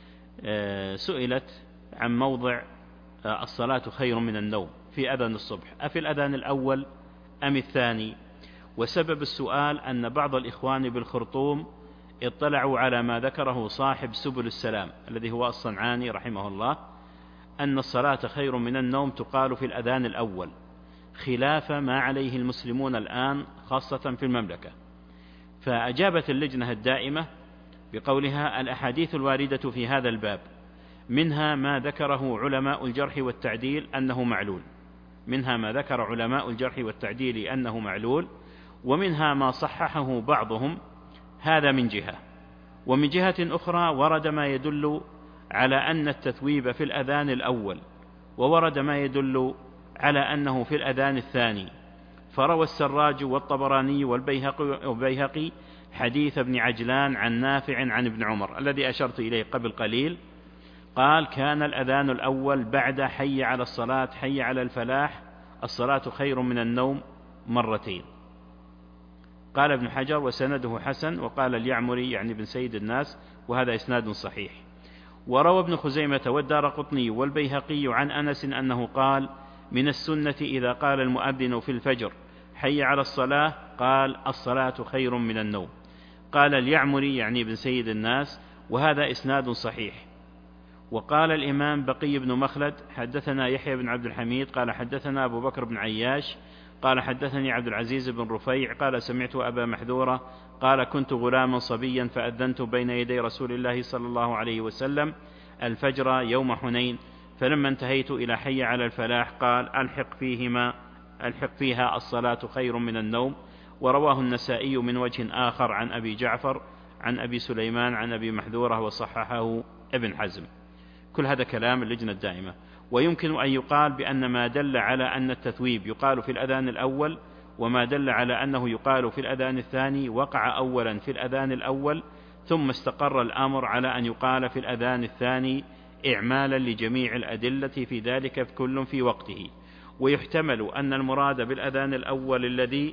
سئلت عن موضع الصلاة خير من النوم في أذان الصبح، أفي الأذان الأول أم الثاني؟ وسبب السؤال أن بعض الإخوان بالخرطوم اطلعوا على ما ذكره صاحب سبل السلام الذي هو الصنعاني رحمه الله أن الصلاة خير من النوم تقال في الأذان الأول، خلاف ما عليه المسلمون الآن خاصة في المملكة. فأجابت اللجنة الدائمة بقولها الأحاديث الواردة في هذا الباب منها ما ذكره علماء الجرح والتعديل أنه معلول منها ما ذكر علماء الجرح والتعديل أنه معلول ومنها ما صححه بعضهم، هذا من جهة، ومن جهة أخرى ورد ما يدل على أن التثويب في الأذان الأول، وورد ما يدل على أنه في الأذان الثاني، فروى السراج والطبراني والبيهقي حديث ابن عجلان عن نافع عن ابن عمر الذي أشرت إليه قبل قليل، قال كان الأذان الأول بعد حي على الصلاة حي على الفلاح الصلاة خير من النوم مرتين. قال ابن حجر وسنده حسن، وقال اليعمري يعني بن سيد الناس وهذا إسناد صحيح. وروى ابن خزيمة والدارقطني والبيهقي عن أنس أنه قال: من السنة إذا قال المؤذن في الفجر حي على الصلاة قال: الصلاة خير من النوم. قال اليعمري يعني ابن سيد الناس: وهذا إسناد صحيح. وقال الإمام بقي بن مخلد: حدثنا يحيى بن عبد الحميد قال حدثنا أبو بكر بن عياش قال حدثني عبد العزيز بن رفيع قال سمعت أبا محذورة قال: كنت غلاما صبيا فأذنت بين يدي رسول الله صلى الله عليه وسلم الفجر يوم حنين، فلما انتهيت إلى حي على الفلاح قال: ألحق فيهما ألحق فيها الصلاة خير من النوم. ورواه النسائي من وجه آخر عن أبي جعفر عن أبي سليمان عن أبي محذورة وصححه ابن حزم. كل هذا كلام اللجنة الدائمة. ويمكن أن يقال بأن ما دل على أن التثويب يقال في الأذان الأول وما دل على أنه يقال في الأذان الثاني وقع أولا في الأذان الأول، ثم استقر الأمر على أن يقال في الأذان الثاني إعمالا لجميع الأدلة في ذلك كل في وقته. ويحتمل أن المراد بالأذان الأول الذي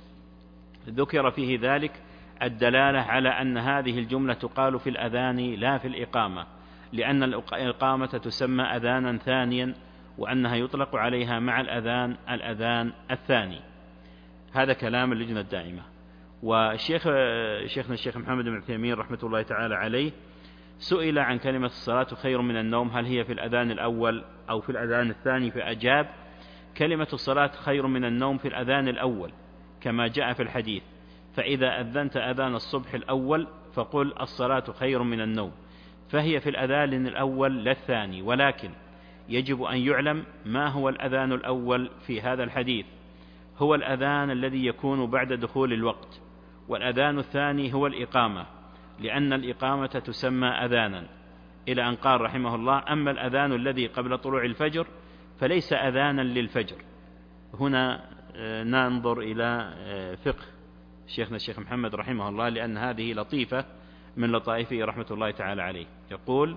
ذكر فيه ذلك الدلالة على أن هذه الجملة تقال في الأذان لا في الإقامة، لأن الإقامة تسمى أذانا ثانيا وأنها يطلق عليها مع الأذان الأذان الثاني. هذا كلام اللجنة الدائمة. وشيخ شيخنا الشيخ محمد بن عثيمين رحمة الله تعالى عليه سئل عن كلمة الصلاة خير من النوم هل هي في الأذان الأول أو في الأذان الثاني، فأجاب: كلمة الصلاة خير من النوم في الأذان الأول كما جاء في الحديث، فإذا أذنت أذان الصبح الأول فقل الصلاة خير من النوم، فهي في الأذان الأول لا الثاني. ولكن يجب أن يعلم ما هو الأذان الأول في هذا الحديث، هو الأذان الذي يكون بعد دخول الوقت، والأذان الثاني هو الإقامة، لأن الإقامة تسمى أذانا، إلى أن قال رحمه الله: أما الأذان الذي قبل طلوع الفجر فليس أذانا للفجر. هنا ننظر إلى فقه شيخنا الشيخ محمد رحمه الله، لأن هذه لطيفة من لطائفه رحمة الله تعالى عليه. يقول: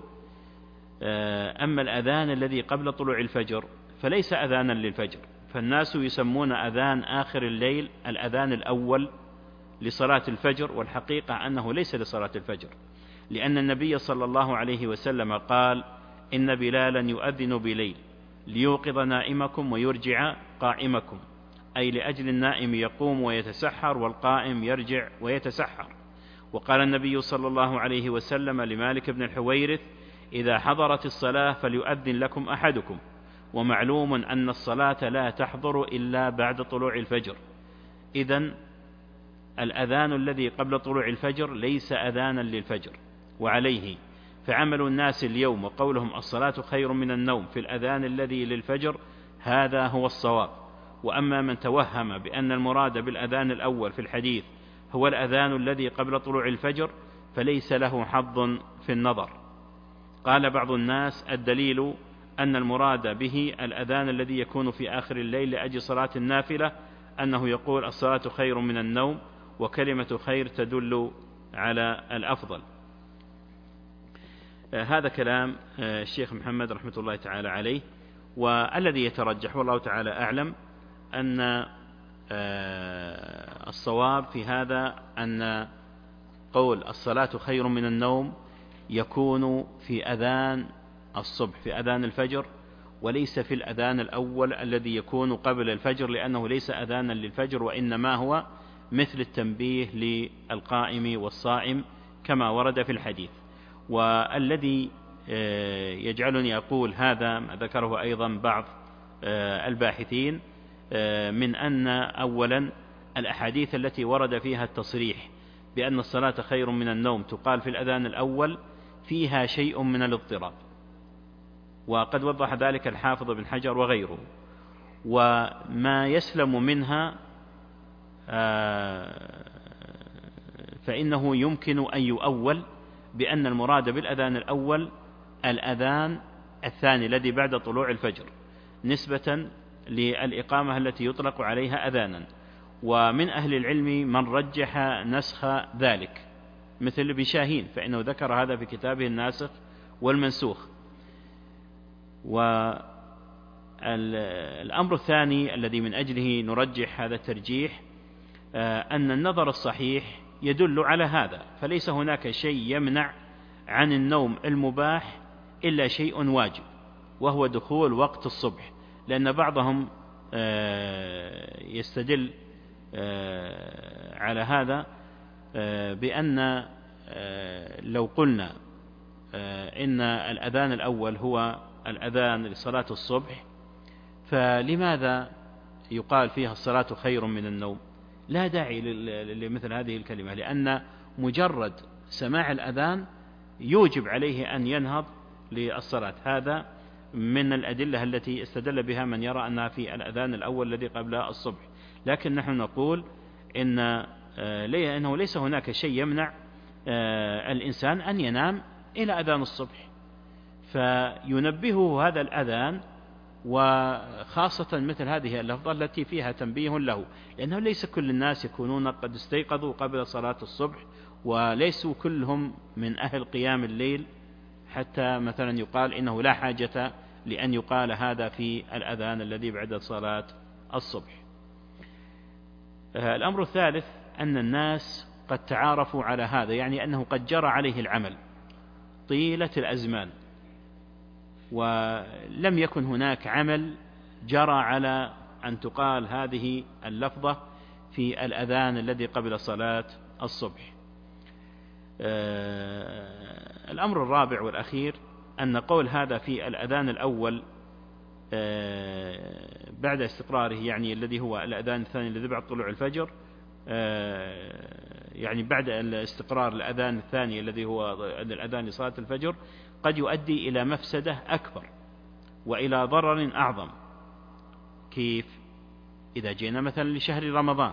أما الأذان الذي قبل طلوع الفجر فليس أذانا للفجر، فالناس يسمون أذان آخر الليل الأذان الأول لصلاة الفجر، والحقيقة أنه ليس لصلاة الفجر، لأن النبي صلى الله عليه وسلم قال: إن بلالا يؤذن بليل ليوقظ نائمكم ويرجع قائمكم، أي لأجل النائم يقوم ويتسحر والقائم يرجع ويتسحر. وقال النبي صلى الله عليه وسلم لمالك بن الحويرث: إذا حضرت الصلاة فليؤذن لكم أحدكم، ومعلوم أن الصلاة لا تحضر إلا بعد طلوع الفجر. إذن الأذان الذي قبل طلوع الفجر ليس أذانا للفجر، وعليه فعمل الناس اليوم وقولهم الصلاة خير من النوم في الأذان الذي للفجر هذا هو الصواب. وأما من توهم بأن المراد بالأذان الأول في الحديث هو الأذان الذي قبل طلوع الفجر فليس له حظ في النظر. قال بعض الناس: الدليل أن المراد به الأذان الذي يكون في آخر الليل لأجل صلاة النافلة، أنه يقول الصلاة خير من النوم، وكلمة خير تدل على الأفضل. هذا كلام الشيخ محمد رحمة الله تعالى عليه. والذي يترجح والله تعالى أعلم أن الصواب في هذا أن قول الصلاة خير من النوم يكون في أذان الصبح، في أذان الفجر، وليس في الأذان الأول الذي يكون قبل الفجر، لأنه ليس أذانا للفجر، وإنما هو مثل التنبيه للقائم والصائم كما ورد في الحديث. والذي يجعلني أقول هذا ما ذكره أيضا بعض الباحثين من أن أولا الأحاديث التي ورد فيها التصريح بأن الصلاة خير من النوم تقال في الأذان الأول فيها شيء من الاضطراب، وقد وضح ذلك الحافظ بن حجر وغيره. وما يسلم منها فإنه يمكن أن يؤول بأن المراد بالأذان الأول الأذان الثاني الذي بعد طلوع الفجر نسبة للإقامة التي يطلق عليها أذانا. ومن أهل العلم من رجح نسخ ذلك مثل ابن شاهين، فإنه ذكر هذا في كتابه الناسخ والمنسوخ. والأمر الثاني الذي من أجله نرجح هذا الترجيح أن النظر الصحيح يدل على هذا، فليس هناك شيء يمنع عن النوم المباح إلا شيء واجب، وهو دخول وقت الصبح، لأن بعضهم يستدل على هذا بأن لو قلنا إن الأذان الأول هو الأذان لصلاة الصبح، فلماذا يقال فيها الصلاة خير من النوم؟ لا داعي لمثل هذه الكلمة، لأن مجرد سماع الأذان يوجب عليه أن ينهض للصلاة. هذا من الأدلة التي استدل بها من يرى أنها في الأذان الأول الذي قبل الصبح. لكن نحن نقول إن إنه ليس هناك شيء يمنع الإنسان أن ينام إلى أذان الصبح، فينبهه هذا الأذان، وخاصة مثل هذه اللفظة التي فيها تنبيه له، لأنه ليس كل الناس يكونون قد استيقظوا قبل صلاة الصبح، وليسوا كلهم من أهل قيام الليل، حتى مثلا يقال إنه لا حاجة لأن يقال هذا في الأذان الذي بعد صلاة الصبح. الأمر الثالث أن الناس قد تعارفوا على هذا، يعني أنه قد جرى عليه العمل طيلة الأزمان، ولم يكن هناك عمل جرى على أن تقال هذه اللفظة في الأذان الذي قبل صلاة الصبح. الأمر الرابع والأخير أن قول هذا في الأذان الأول بعد استقراره، يعني الذي هو الأذان الثاني الذي بعد طلوع الفجر، يعني بعد الاستقرار الأذان الثاني الذي هو الأذان لصلاة الفجر، قد يؤدي إلى مفسدة أكبر وإلى ضرر أعظم. كيف؟ إذا جينا مثلا لشهر رمضان،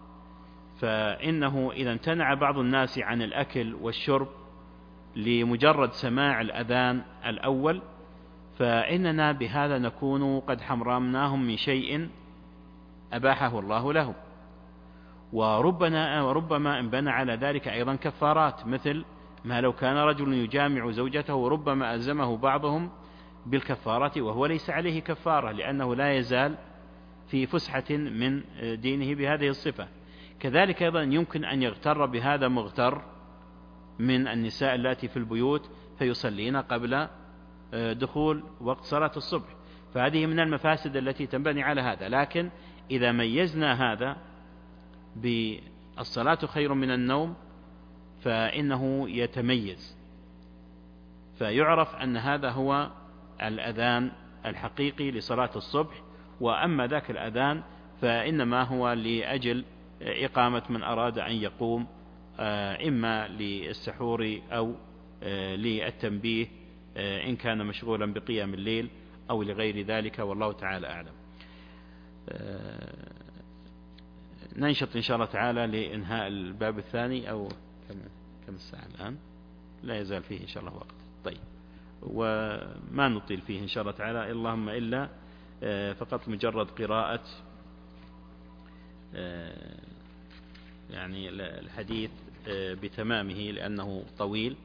فإنه إذا امتنع بعض الناس عن الأكل والشرب لمجرد سماع الأذان الأول، فإننا بهذا نكون قد حرمناهم من شيء أباحه الله لهم، وربما وربما انبنى على ذلك أيضا كفارات، مثل ما لو كان رجل يجامع زوجته وربما ألزمه بعضهم بالكفارة وهو ليس عليه كفارة، لأنه لا يزال في فسحة من دينه بهذه الصفة. كذلك أيضا يمكن أن يغتر بهذا مغتر من النساء اللاتي في البيوت فيصلين قبل دخول وقت صلاة الصبح، فهذه من المفاسد التي تنبني على هذا. لكن إذا ميزنا هذا بالصلاة خير من النوم فإنه يتميز، فيعرف أن هذا هو الأذان الحقيقي لصلاة الصبح، وأما ذاك الأذان فإنما هو لأجل إقامة من أراد أن يقوم، إما للسحور أو للتنبيه إن كان مشغولا بقيام الليل أو لغير ذلك، والله تعالى أعلم. ننشط إن شاء الله تعالى لإنهاء الباب الثاني، أو كم كم الساعة الآن؟ لا يزال فيه إن شاء الله وقت. طيب، وما نطيل فيه إن شاء الله تعالى، اللهم إلا فقط مجرد قراءة يعني الحديث بتمامه لأنه طويل.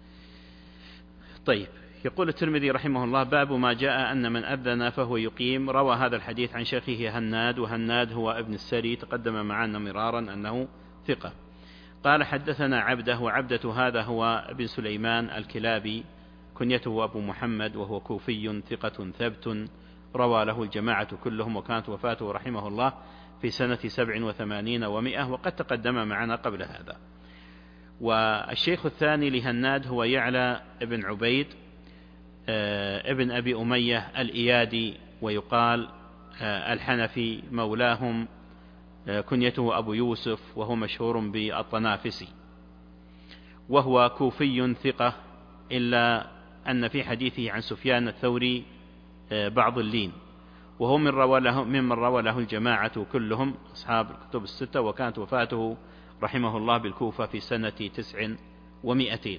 طيب، يقول الترمذي رحمه الله: باب ما جاء أن من أذن فهو يقيم. روى هذا الحديث عن شيخه هناد، وهناد هو ابن السري، تقدم معنا مرارا أنه ثقة. قال: حدثنا عبده، وعبدة هذا هو ابن سليمان الكلابي، كنيته أبو محمد، وهو كوفي ثقة ثبت، روى له الجماعة كلهم، وكانت وفاته رحمه الله في سنة سبع وثمانين ومئة، وقد تقدم معنا قبل هذا. والشيخ الثاني لهناد هو يعلى ابن عبيد ابن أبي أمية الإيادي، ويقال الحنفي، مولاهم، كنيته أبو يوسف، وهو مشهور بالطنافسي، وهو كوفي ثقة، إلا أن في حديثه عن سفيان الثوري بعض اللين، وهو من روى له ممن روى له الجماعة كلهم أصحاب الكتب الستة، وكانت وفاته رحمه الله بالكوفة في سنة تسع ومائتين.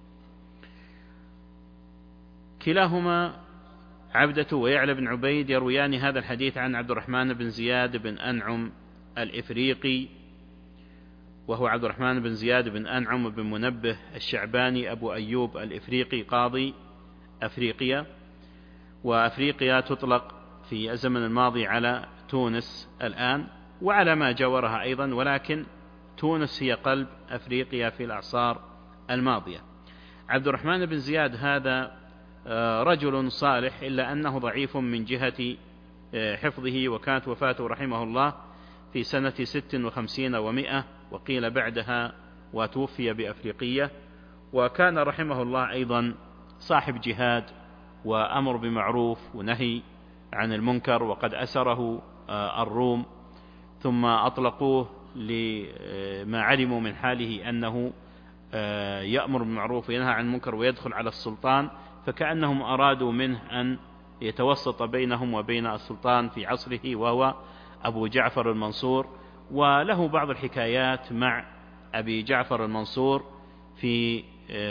كلاهما عبدة ويعلى بن عبيد يرويان هذا الحديث عن عبد الرحمن بن زياد بن أنعم الإفريقي، وهو عبد الرحمن بن زياد بن أنعم بن منبه الشعباني أبو أيوب الإفريقي، قاضي أفريقيا. وأفريقيا تطلق في الزمن الماضي على تونس الآن وعلى ما جاورها أيضا، ولكن تونس هي قلب أفريقيا في الأعصار الماضية. عبد الرحمن بن زياد هذا رجل صالح إلا أنه ضعيف من جهة حفظه، وكانت وفاته رحمه الله في سنة ست وخمسين ومائة، وقيل بعدها، وتوفي بأفريقية. وكان رحمه الله أيضا صاحب جهاد وأمر بمعروف ونهي عن المنكر، وقد أسره الروم ثم أطلقوه لما علموا من حاله أنه يأمر بالمعروف وينهى عن المنكر ويدخل على السلطان، فكأنهم أرادوا منه أن يتوسط بينهم وبين السلطان في عصره، وهو أبو جعفر المنصور. وله بعض الحكايات مع أبي جعفر المنصور في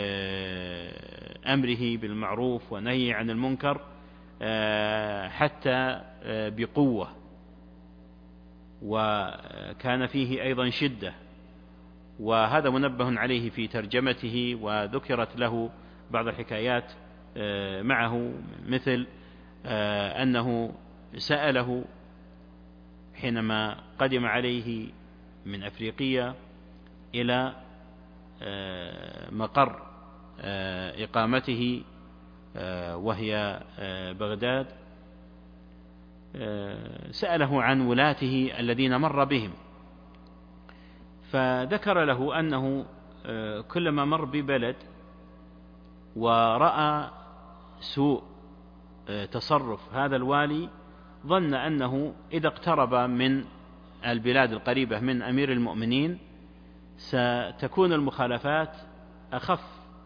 أمره بالمعروف ونهي عن المنكر حتى بقوة، وكان فيه أيضا شدة، وهذا منبه عليه في ترجمته، وذكرت له بعض الحكايات معه، مثل أنه سأله حينما قدم عليه من أفريقيا إلى مقر إقامته وهي بغداد، سأله عن ولاته الذين مر بهم، فذكر له أنه كلما مر ببلد ورأى سوء تصرف هذا الوالي ظن أنه إذا اقترب من البلاد القريبة من أمير المؤمنين ستكون المخالفات أخف.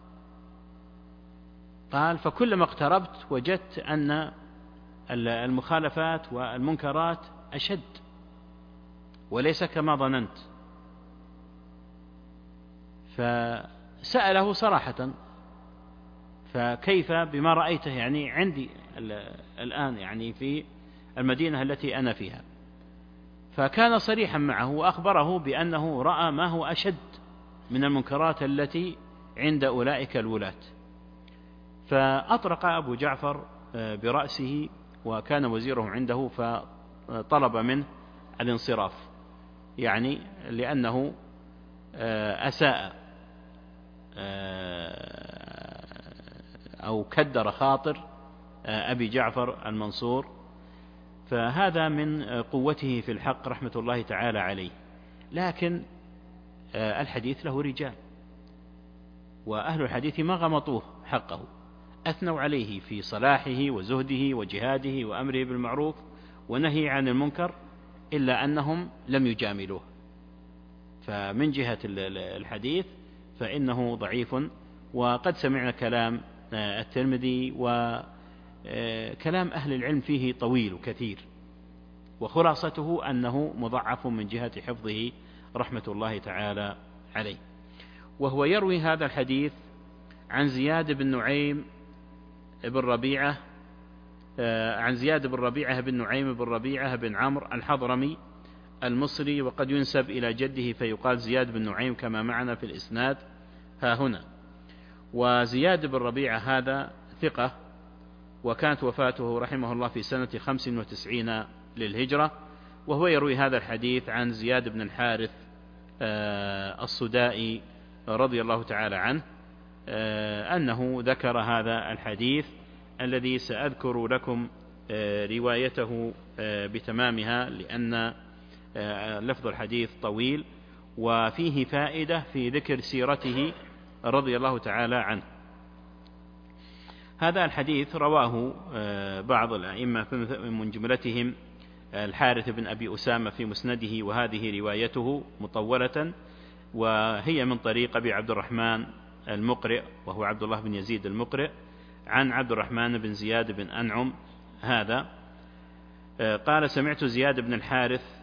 قال: فكلما اقتربت وجدت أن المخالفات والمنكرات أشد وليس كما ظننت. فسأله صراحة: فكيف بما رأيته يعني عندي الآن، يعني في المدينة التي أنا فيها؟ فكان صريحا معه وأخبره بأنه رأى ما هو أشد من المنكرات التي عند أولئك الولاة. فأطرق أبو جعفر برأسه، وكان وزيره عنده، فطلب منه الانصراف، يعني لأنه أساء أو كدر خاطر أبي جعفر المنصور. فهذا من قوته في الحق رحمة الله تعالى عليه. لكن الحديث له رجال، وأهل الحديث ما غمطوه حقه، أثنوا عليه في صلاحه وزهده وجهاده وأمره بالمعروف ونهي عن المنكر، إلا أنهم لم يجاملوه. فمن جهة الحديث فإنه ضعيف. وقد سمعنا كلام الترمذي، وكلام أهل العلم فيه طويل وكثير، وخلاصته أنه مضعف من جهة حفظه رحمة الله تعالى عليه. وهو يروي هذا الحديث عن زياد بن نعيم بن ربيعة عن زياد بن ربيعة بن نعيم بن ربيعة بن عمرو الحضرمي المصري، وقد ينسب إلى جده فيقال زياد بن نعيم كما معنا في الإسناد ها هنا. وزياد بن ربيعة هذا ثقة، وكانت وفاته رحمه الله في سنة خمس وتسعين للهجرة. وهو يروي هذا الحديث عن زياد بن الحارث الصدائي رضي الله تعالى عنه، أنه ذكر هذا الحديث الذي سأذكر لكم روايته بتمامها، لأن لفظ الحديث طويل وفيه فائدة في ذكر سيرته رضي الله تعالى عنه. هذا الحديث رواه بعض الأئمة من جملتهم الحارث بن أبي أسامة في مسنده، وهذه روايته مطولة، وهي من طريق أبي عبد الرحمن المقرئ، وهو عبد الله بن يزيد المقرئ، عن عبد الرحمن بن زياد بن أنعم. هذا قال: سمعت زياد بن الحارث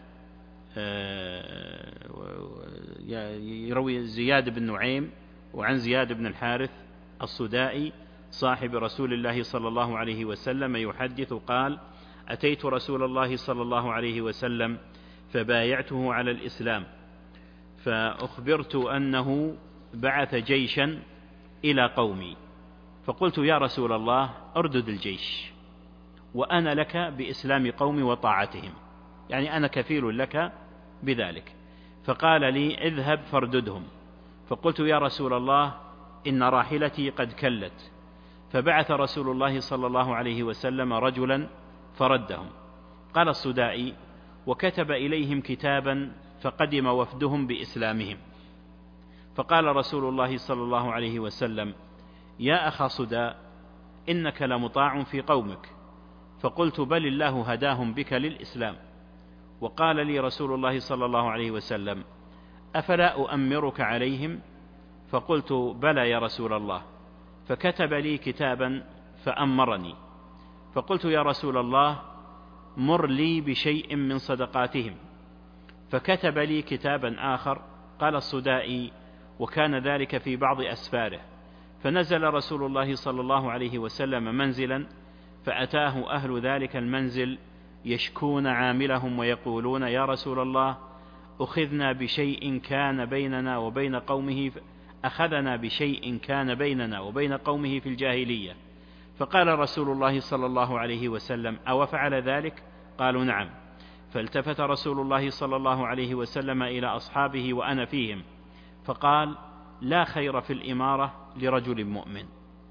يروي زياد بن نعيم وعن زياد بن الحارث الصدائي صاحب رسول الله صلى الله عليه وسلم يحدث قال: أتيت رسول الله صلى الله عليه وسلم فبايعته على الإسلام، فأخبرت أنه بعث جيشا إلى قومي، فقلت: يا رسول الله أردد الجيش، وأنا لك بإسلام قومي وطاعتهم، يعني أنا كفيل لك بذلك. فقال لي: اذهب فارددهم. فقلت: يا رسول الله إن راحلتي قد كلت، فبعث رسول الله صلى الله عليه وسلم رجلا فردهم. قال السدائي: وكتب إليهم كتابا فقدم وفدهم بإسلامهم، فقال رسول الله صلى الله عليه وسلم: يا أخا صداء، إنك لمطاع في قومك. فقلت: بل الله هداهم بك للإسلام. وقال لي رسول الله صلى الله عليه وسلم: أفلا أؤمرك عليهم؟ فقلت: بلى يا رسول الله. فكتب لي كتابا فأمرني. فقلت: يا رسول الله، مر لي بشيء من صدقاتهم. فكتب لي كتابا آخر. قال السدائي: وكان ذلك في بعض أسفاره. فنزل رسول الله صلى الله عليه وسلم منزلا، فأتاه أهل ذلك المنزل يشكون عاملهم ويقولون: يا رسول الله، أخذنا بشيء كان بيننا وبين قومه أخذنا بشيء كان بيننا وبين قومه في الجاهلية. فقال رسول الله صلى الله عليه وسلم: أو فعل ذلك؟ قالوا: نعم. فالتفت رسول الله صلى الله عليه وسلم إلى أصحابه وأنا فيهم، فقال: لا خير في الإمارة لرجل مؤمن.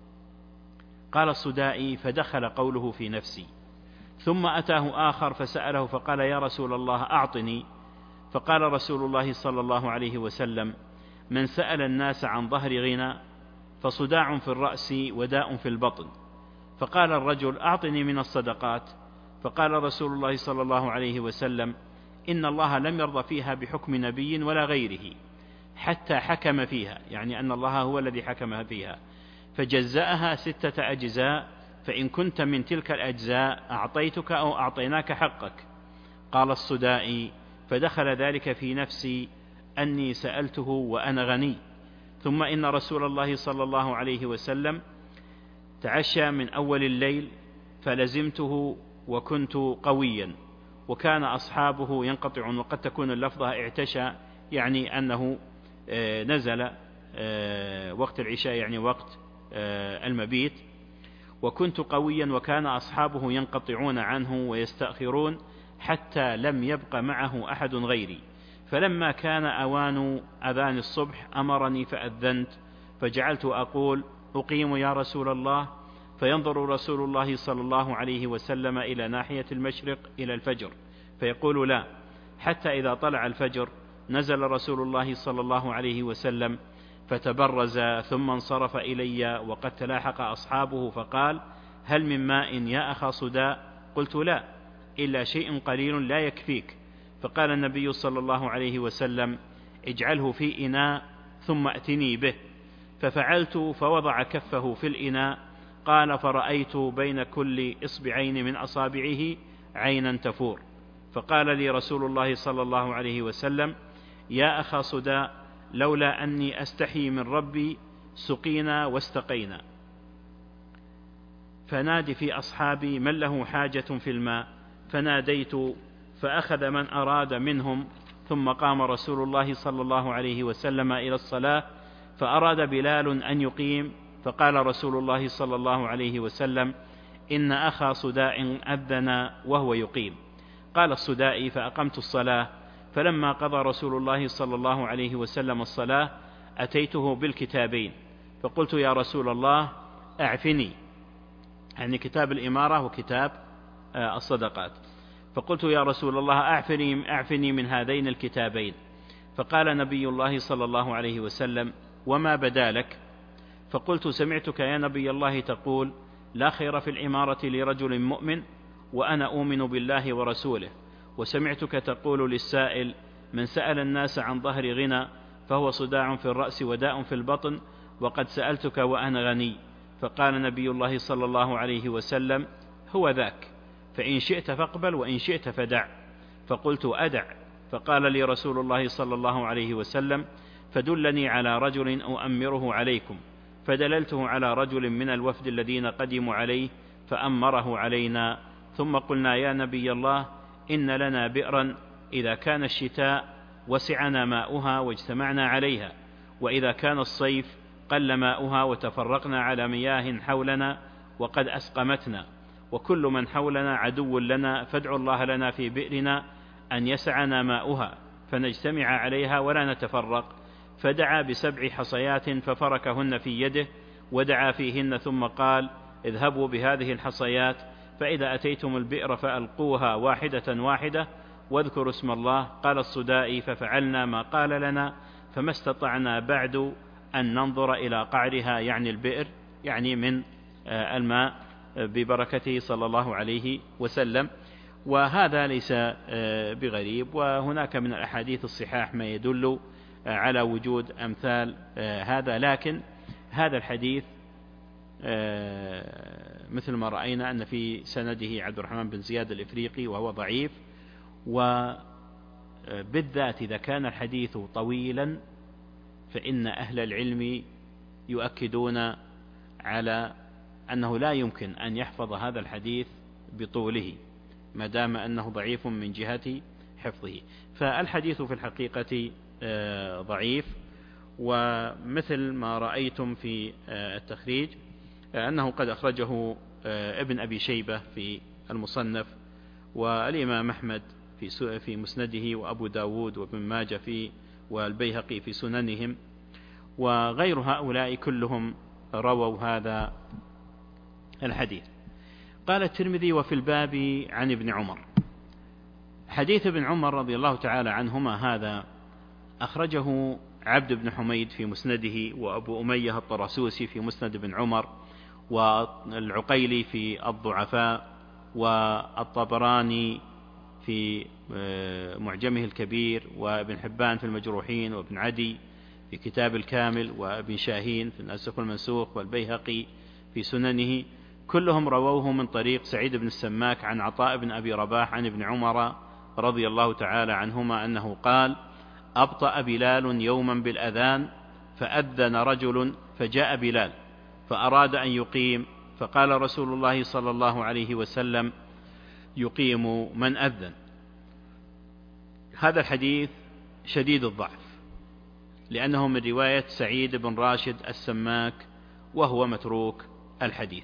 قال السدائي: فدخل قوله في نفسي. ثم أتاه آخر فسأله فقال: يا رسول الله، أعطني. فقال رسول الله صلى الله عليه وسلم: من سأل الناس عن ظهر غنى فصداع في الرأس وداء في البطن. فقال الرجل: أعطني من الصدقات. فقال رسول الله صلى الله عليه وسلم: إن الله لم يرضى فيها بحكم نبي ولا غيره حتى حكم فيها، يعني أن الله هو الذي حكمها فيها، فجزأها ستة أجزاء، فإن كنت من تلك الأجزاء أعطيتك أو أعطيناك حقك. قال السدائي: فدخل ذلك في نفسي أني سألته وأنا غني. ثم إن رسول الله صلى الله عليه وسلم تعشى من أول الليل فلزمته وكنت قويا، وكان أصحابه ينقطعون. وقد تكون اللفظة اعتشى، يعني أنه نزل وقت العشاء، يعني وقت المبيت. وكنت قويا وكان أصحابه ينقطعون عنه ويستأخرون حتى لم يبق معه أحد غيري. فلما كان أوان أذان الصبح أمرني فأذنت، فجعلت أقول: أقيم يا رسول الله. فينظر رسول الله صلى الله عليه وسلم إلى ناحية المشرق إلى الفجر فيقول: لا. حتى إذا طلع الفجر نزل رسول الله صلى الله عليه وسلم فتبرز ثم انصرف إلي وقد تلاحق أصحابه فقال: هل من ماء يا أخا صداء؟ قلت: لا، إلا شيء قليل لا يكفيك. فقال النبي صلى الله عليه وسلم: اجعله في إناء ثم أتني به. ففعلت، فوضع كفه في الإناء. قال: فرأيت بين كل إصبعين من أصابعه عينا تفور. فقال لي رسول الله صلى الله عليه وسلم: يا أخا صداء، لولا أني أستحي من ربي سقينا واستقينا. فنادي في أصحابي من له حاجة في الماء، فناديت فأخذ من أراد منهم. ثم قام رسول الله صلى الله عليه وسلم إلى الصلاة، فأراد بلال أن يقيم، فقال رسول الله صلى الله عليه وسلم: إن أخا صداء أذن وهو يقيم. قال السدائي: فأقمت الصلاة. فلما قضى رسول الله صلى الله عليه وسلم الصلاة أتيته بالكتابين، فقلت: يا رسول الله، أعفني، يعني كتاب الإمارة وكتاب الصدقات. فقلت: يا رسول الله، أعفني, أعفني من هذين الكتابين. فقال نبي الله صلى الله عليه وسلم: وما بدا لك؟ فقلت: سمعتك يا نبي الله تقول: لا خير في الإمارة لرجل مؤمن، وأنا أؤمن بالله ورسوله. وسمعتك تقول للسائل: من سأل الناس عن ظهر غنى فهو صداع في الرأس وداء في البطن، وقد سألتك وأنا غني. فقال نبي الله صلى الله عليه وسلم: هو ذاك، فإن شئت فاقبل وإن شئت فدع. فقلت: أدع. فقال لي رسول الله صلى الله عليه وسلم: فدلني على رجل أؤمره عليكم. فدللته على رجل من الوفد الذين قدموا عليه فأمره علينا. ثم قلنا: يا نبي الله، إن لنا بئرا إذا كان الشتاء وسعنا ماؤها واجتمعنا عليها، وإذا كان الصيف قل ماؤها وتفرقنا على مياه حولنا وقد أسقمتنا، وكل من حولنا عدو لنا، فادعوا الله لنا في بئرنا أن يسعنا ماؤها فنجتمع عليها ولا نتفرق. فدعا بسبع حصيات ففركهن في يده ودعا فيهن ثم قال: اذهبوا بهذه الحصيات فإذا أتيتم البئر فألقوها واحدة واحدة واذكروا اسم الله. قال الصدائي: ففعلنا ما قال لنا فما استطعنا بعد أن ننظر إلى قعرها، يعني البئر، يعني من الماء ببركته صلى الله عليه وسلم. وهذا ليس بغريب، وهناك من الأحاديث الصحاح ما يدل على وجود أمثال هذا، لكن هذا الحديث مثل ما رأينا أن في سنده عبد الرحمن بن زياد الإفريقي وهو ضعيف، وبالذات إذا كان الحديث طويلا فإن أهل العلم يؤكدون على أنه لا يمكن أن يحفظ هذا الحديث بطوله ما دام أنه ضعيف من جهة حفظه. فالحديث في الحقيقة ضعيف، ومثل ما رأيتم في التخريج أنه قد أخرجه ابن أبي شيبة في المصنف، والإمام أحمد في في مسنده، وأبو داود وابن ماجه في والبيهقي في سننهم، وغير هؤلاء كلهم رووا هذا الحديث. قال الترمذي: وفي الباب عن ابن عمر. حديث ابن عمر رضي الله تعالى عنهما هذا أخرجه عبد بن حميد في مسنده، وأبو أمية الطرسوسي في مسند ابن عمر، والعقيلي في الضعفاء، والطبراني في معجمه الكبير، وابن حبان في المجروحين، وابن عدي في كتاب الكامل، وابن شاهين في الناسخ والمنسوخ، والبيهقي في سننه، كلهم رووه من طريق سعيد بن السماك عن عطاء بن أبي رباح عن ابن عمر رضي الله تعالى عنهما أنه قال: أبطأ بلال يوما بالأذان فأذن رجل فجاء بلال فأراد أن يقيم، فقال رسول الله صلى الله عليه وسلم: يقيم من أذن. هذا الحديث شديد الضعف لأنه من رواية سعيد بن راشد السماك، وهو متروك الحديث.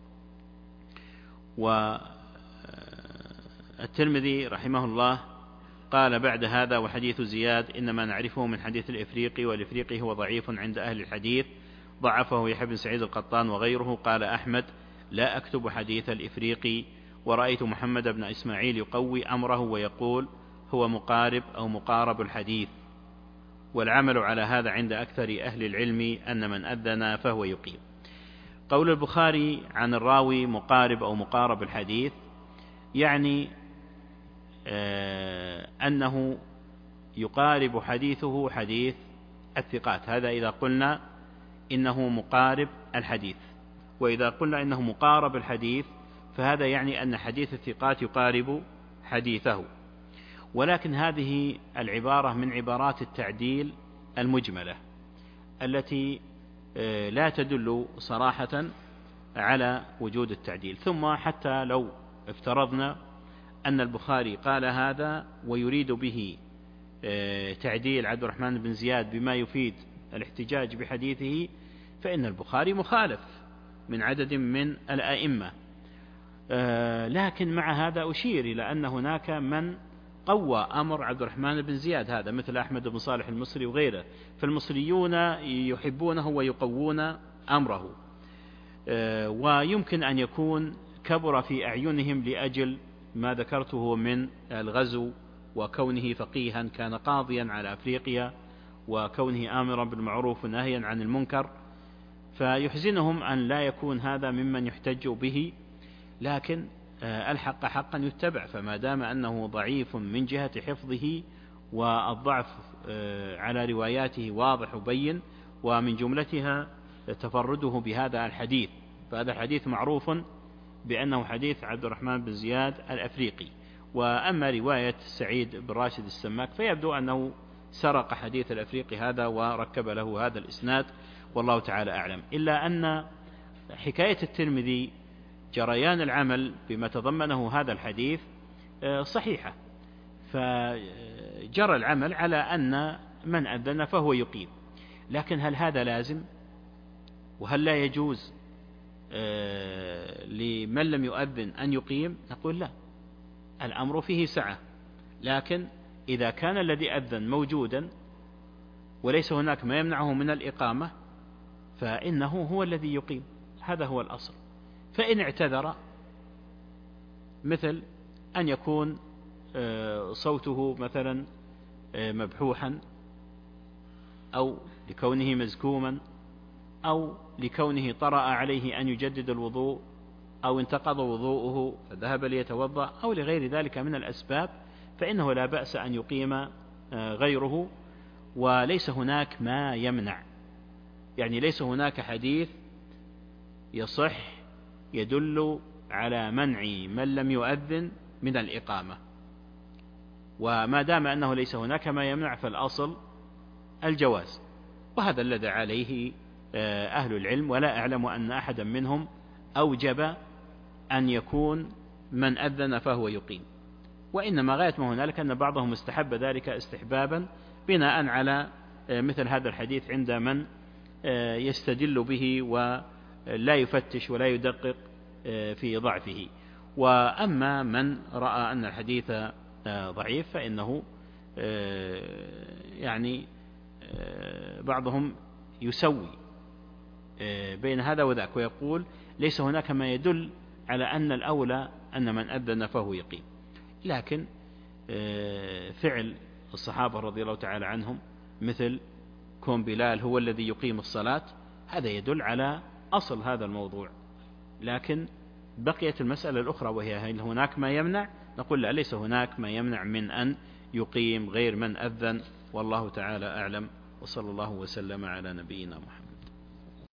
والترمذي رحمه الله قال بعد هذا: وحديث زياد إنما نعرفه من حديث الإفريقي، والإفريقي هو ضعيف عند أهل الحديث، ضعفه يحيى بن سعيد القطان وغيره. قال أحمد: لا أكتب حديث الإفريقي، ورأيت محمد بن إسماعيل يقوي أمره ويقول هو مقارب أو مقارب الحديث، والعمل على هذا عند أكثر أهل العلم أن من أذن فهو يقيم. قول البخاري عن الراوي مقارب أو مقارب الحديث يعني آه أنه يقارب حديثه حديث الثقات، هذا إذا قلنا إنه مقارب الحديث. وإذا قلنا إنه مقارب الحديث فهذا يعني أن حديث الثقات يقارب حديثه. ولكن هذه العبارة من عبارات التعديل المجملة التي لا تدل صراحة على وجود التعديل. ثم حتى لو افترضنا أن البخاري قال هذا ويريد به تعديل عبد الرحمن بن زياد بما يفيد الاحتجاج بحديثه، فإن البخاري مخالف من عدد من الأئمة. لكن مع هذا أشير إلى أن هناك من قوى أمر عبد الرحمن بن زياد هذا، مثل أحمد بن صالح المصري وغيره، فالمصريون يحبونه ويقوون أمره، ويمكن أن يكون كبر في أعينهم لأجل ما ذكرته من الغزو، وكونه فقيها كان قاضيا على أفريقيا، وكونه آمرا بالمعروف ونهيا عن المنكر، فيحزنهم أن لا يكون هذا ممن يحتج به. لكن الحق حقا يتبع، فما دام أنه ضعيف من جهة حفظه والضعف على رواياته واضح وبين، ومن جملتها تفرده بهذا الحديث، فهذا الحديث معروف بأنه حديث عبد الرحمن بن زياد الأفريقي. وأما رواية سعيد بن راشد السماك فيبدو أنه سرق حديث الأفريقي هذا وركب له هذا الإسناد، والله تعالى أعلم. إلا أن حكاية الترمذي جريان العمل بما تضمنه هذا الحديث صحيحة، فجرى العمل على أن من أذن فهو يقيم. لكن هل هذا لازم؟ وهل لا يجوز لمن لم يؤذن أن يقيم؟ نقول لا، الأمر فيه سعة. لكن إذا كان الذي أذن موجودا وليس هناك ما يمنعه من الإقامة فإنه هو الذي يقيم، هذا هو الأصل. فإن اعتذر، مثل أن يكون صوته مثلا مبحوحا، أو لكونه مزكوما، أو لكونه طرأ عليه أن يجدد الوضوء، أو انتقض وضوءه فذهب ليتوضأ، أو لغير ذلك من الأسباب، فإنه لا بأس أن يقيم غيره. وليس هناك ما يمنع، يعني ليس هناك حديث يصح يدل على منع من لم يؤذن من الإقامة. وما دام أنه ليس هناك ما يمنع فالأصل الجواز، وهذا الذي عليه أهل العلم، ولا أعلم أن أحدا منهم أوجب أن يكون من أذن فهو يقيم، وإنما غاية ما هنالك أن بعضهم استحب ذلك استحبابا بناء على مثل هذا الحديث عند من يستدل به ولا يفتش ولا يدقق في ضعفه. وأما من رأى أن الحديث ضعيف فإنه يعني بعضهم يسوي بين هذا وذاك، ويقول ليس هناك ما يدل على أن الأولى أن من أذن فهو يقيم. لكن فعل الصحابة رضي الله تعالى عنهم مثل كون بلال هو الذي يقيم الصلاة، هذا يدل على أصل هذا الموضوع. لكن بقيت المسألة الأخرى، وهي هل هناك ما يمنع؟ نقول لا، ليس هناك ما يمنع من أن يقيم غير من أذن، والله تعالى أعلم، وصلى الله وسلم على نبينا محمد.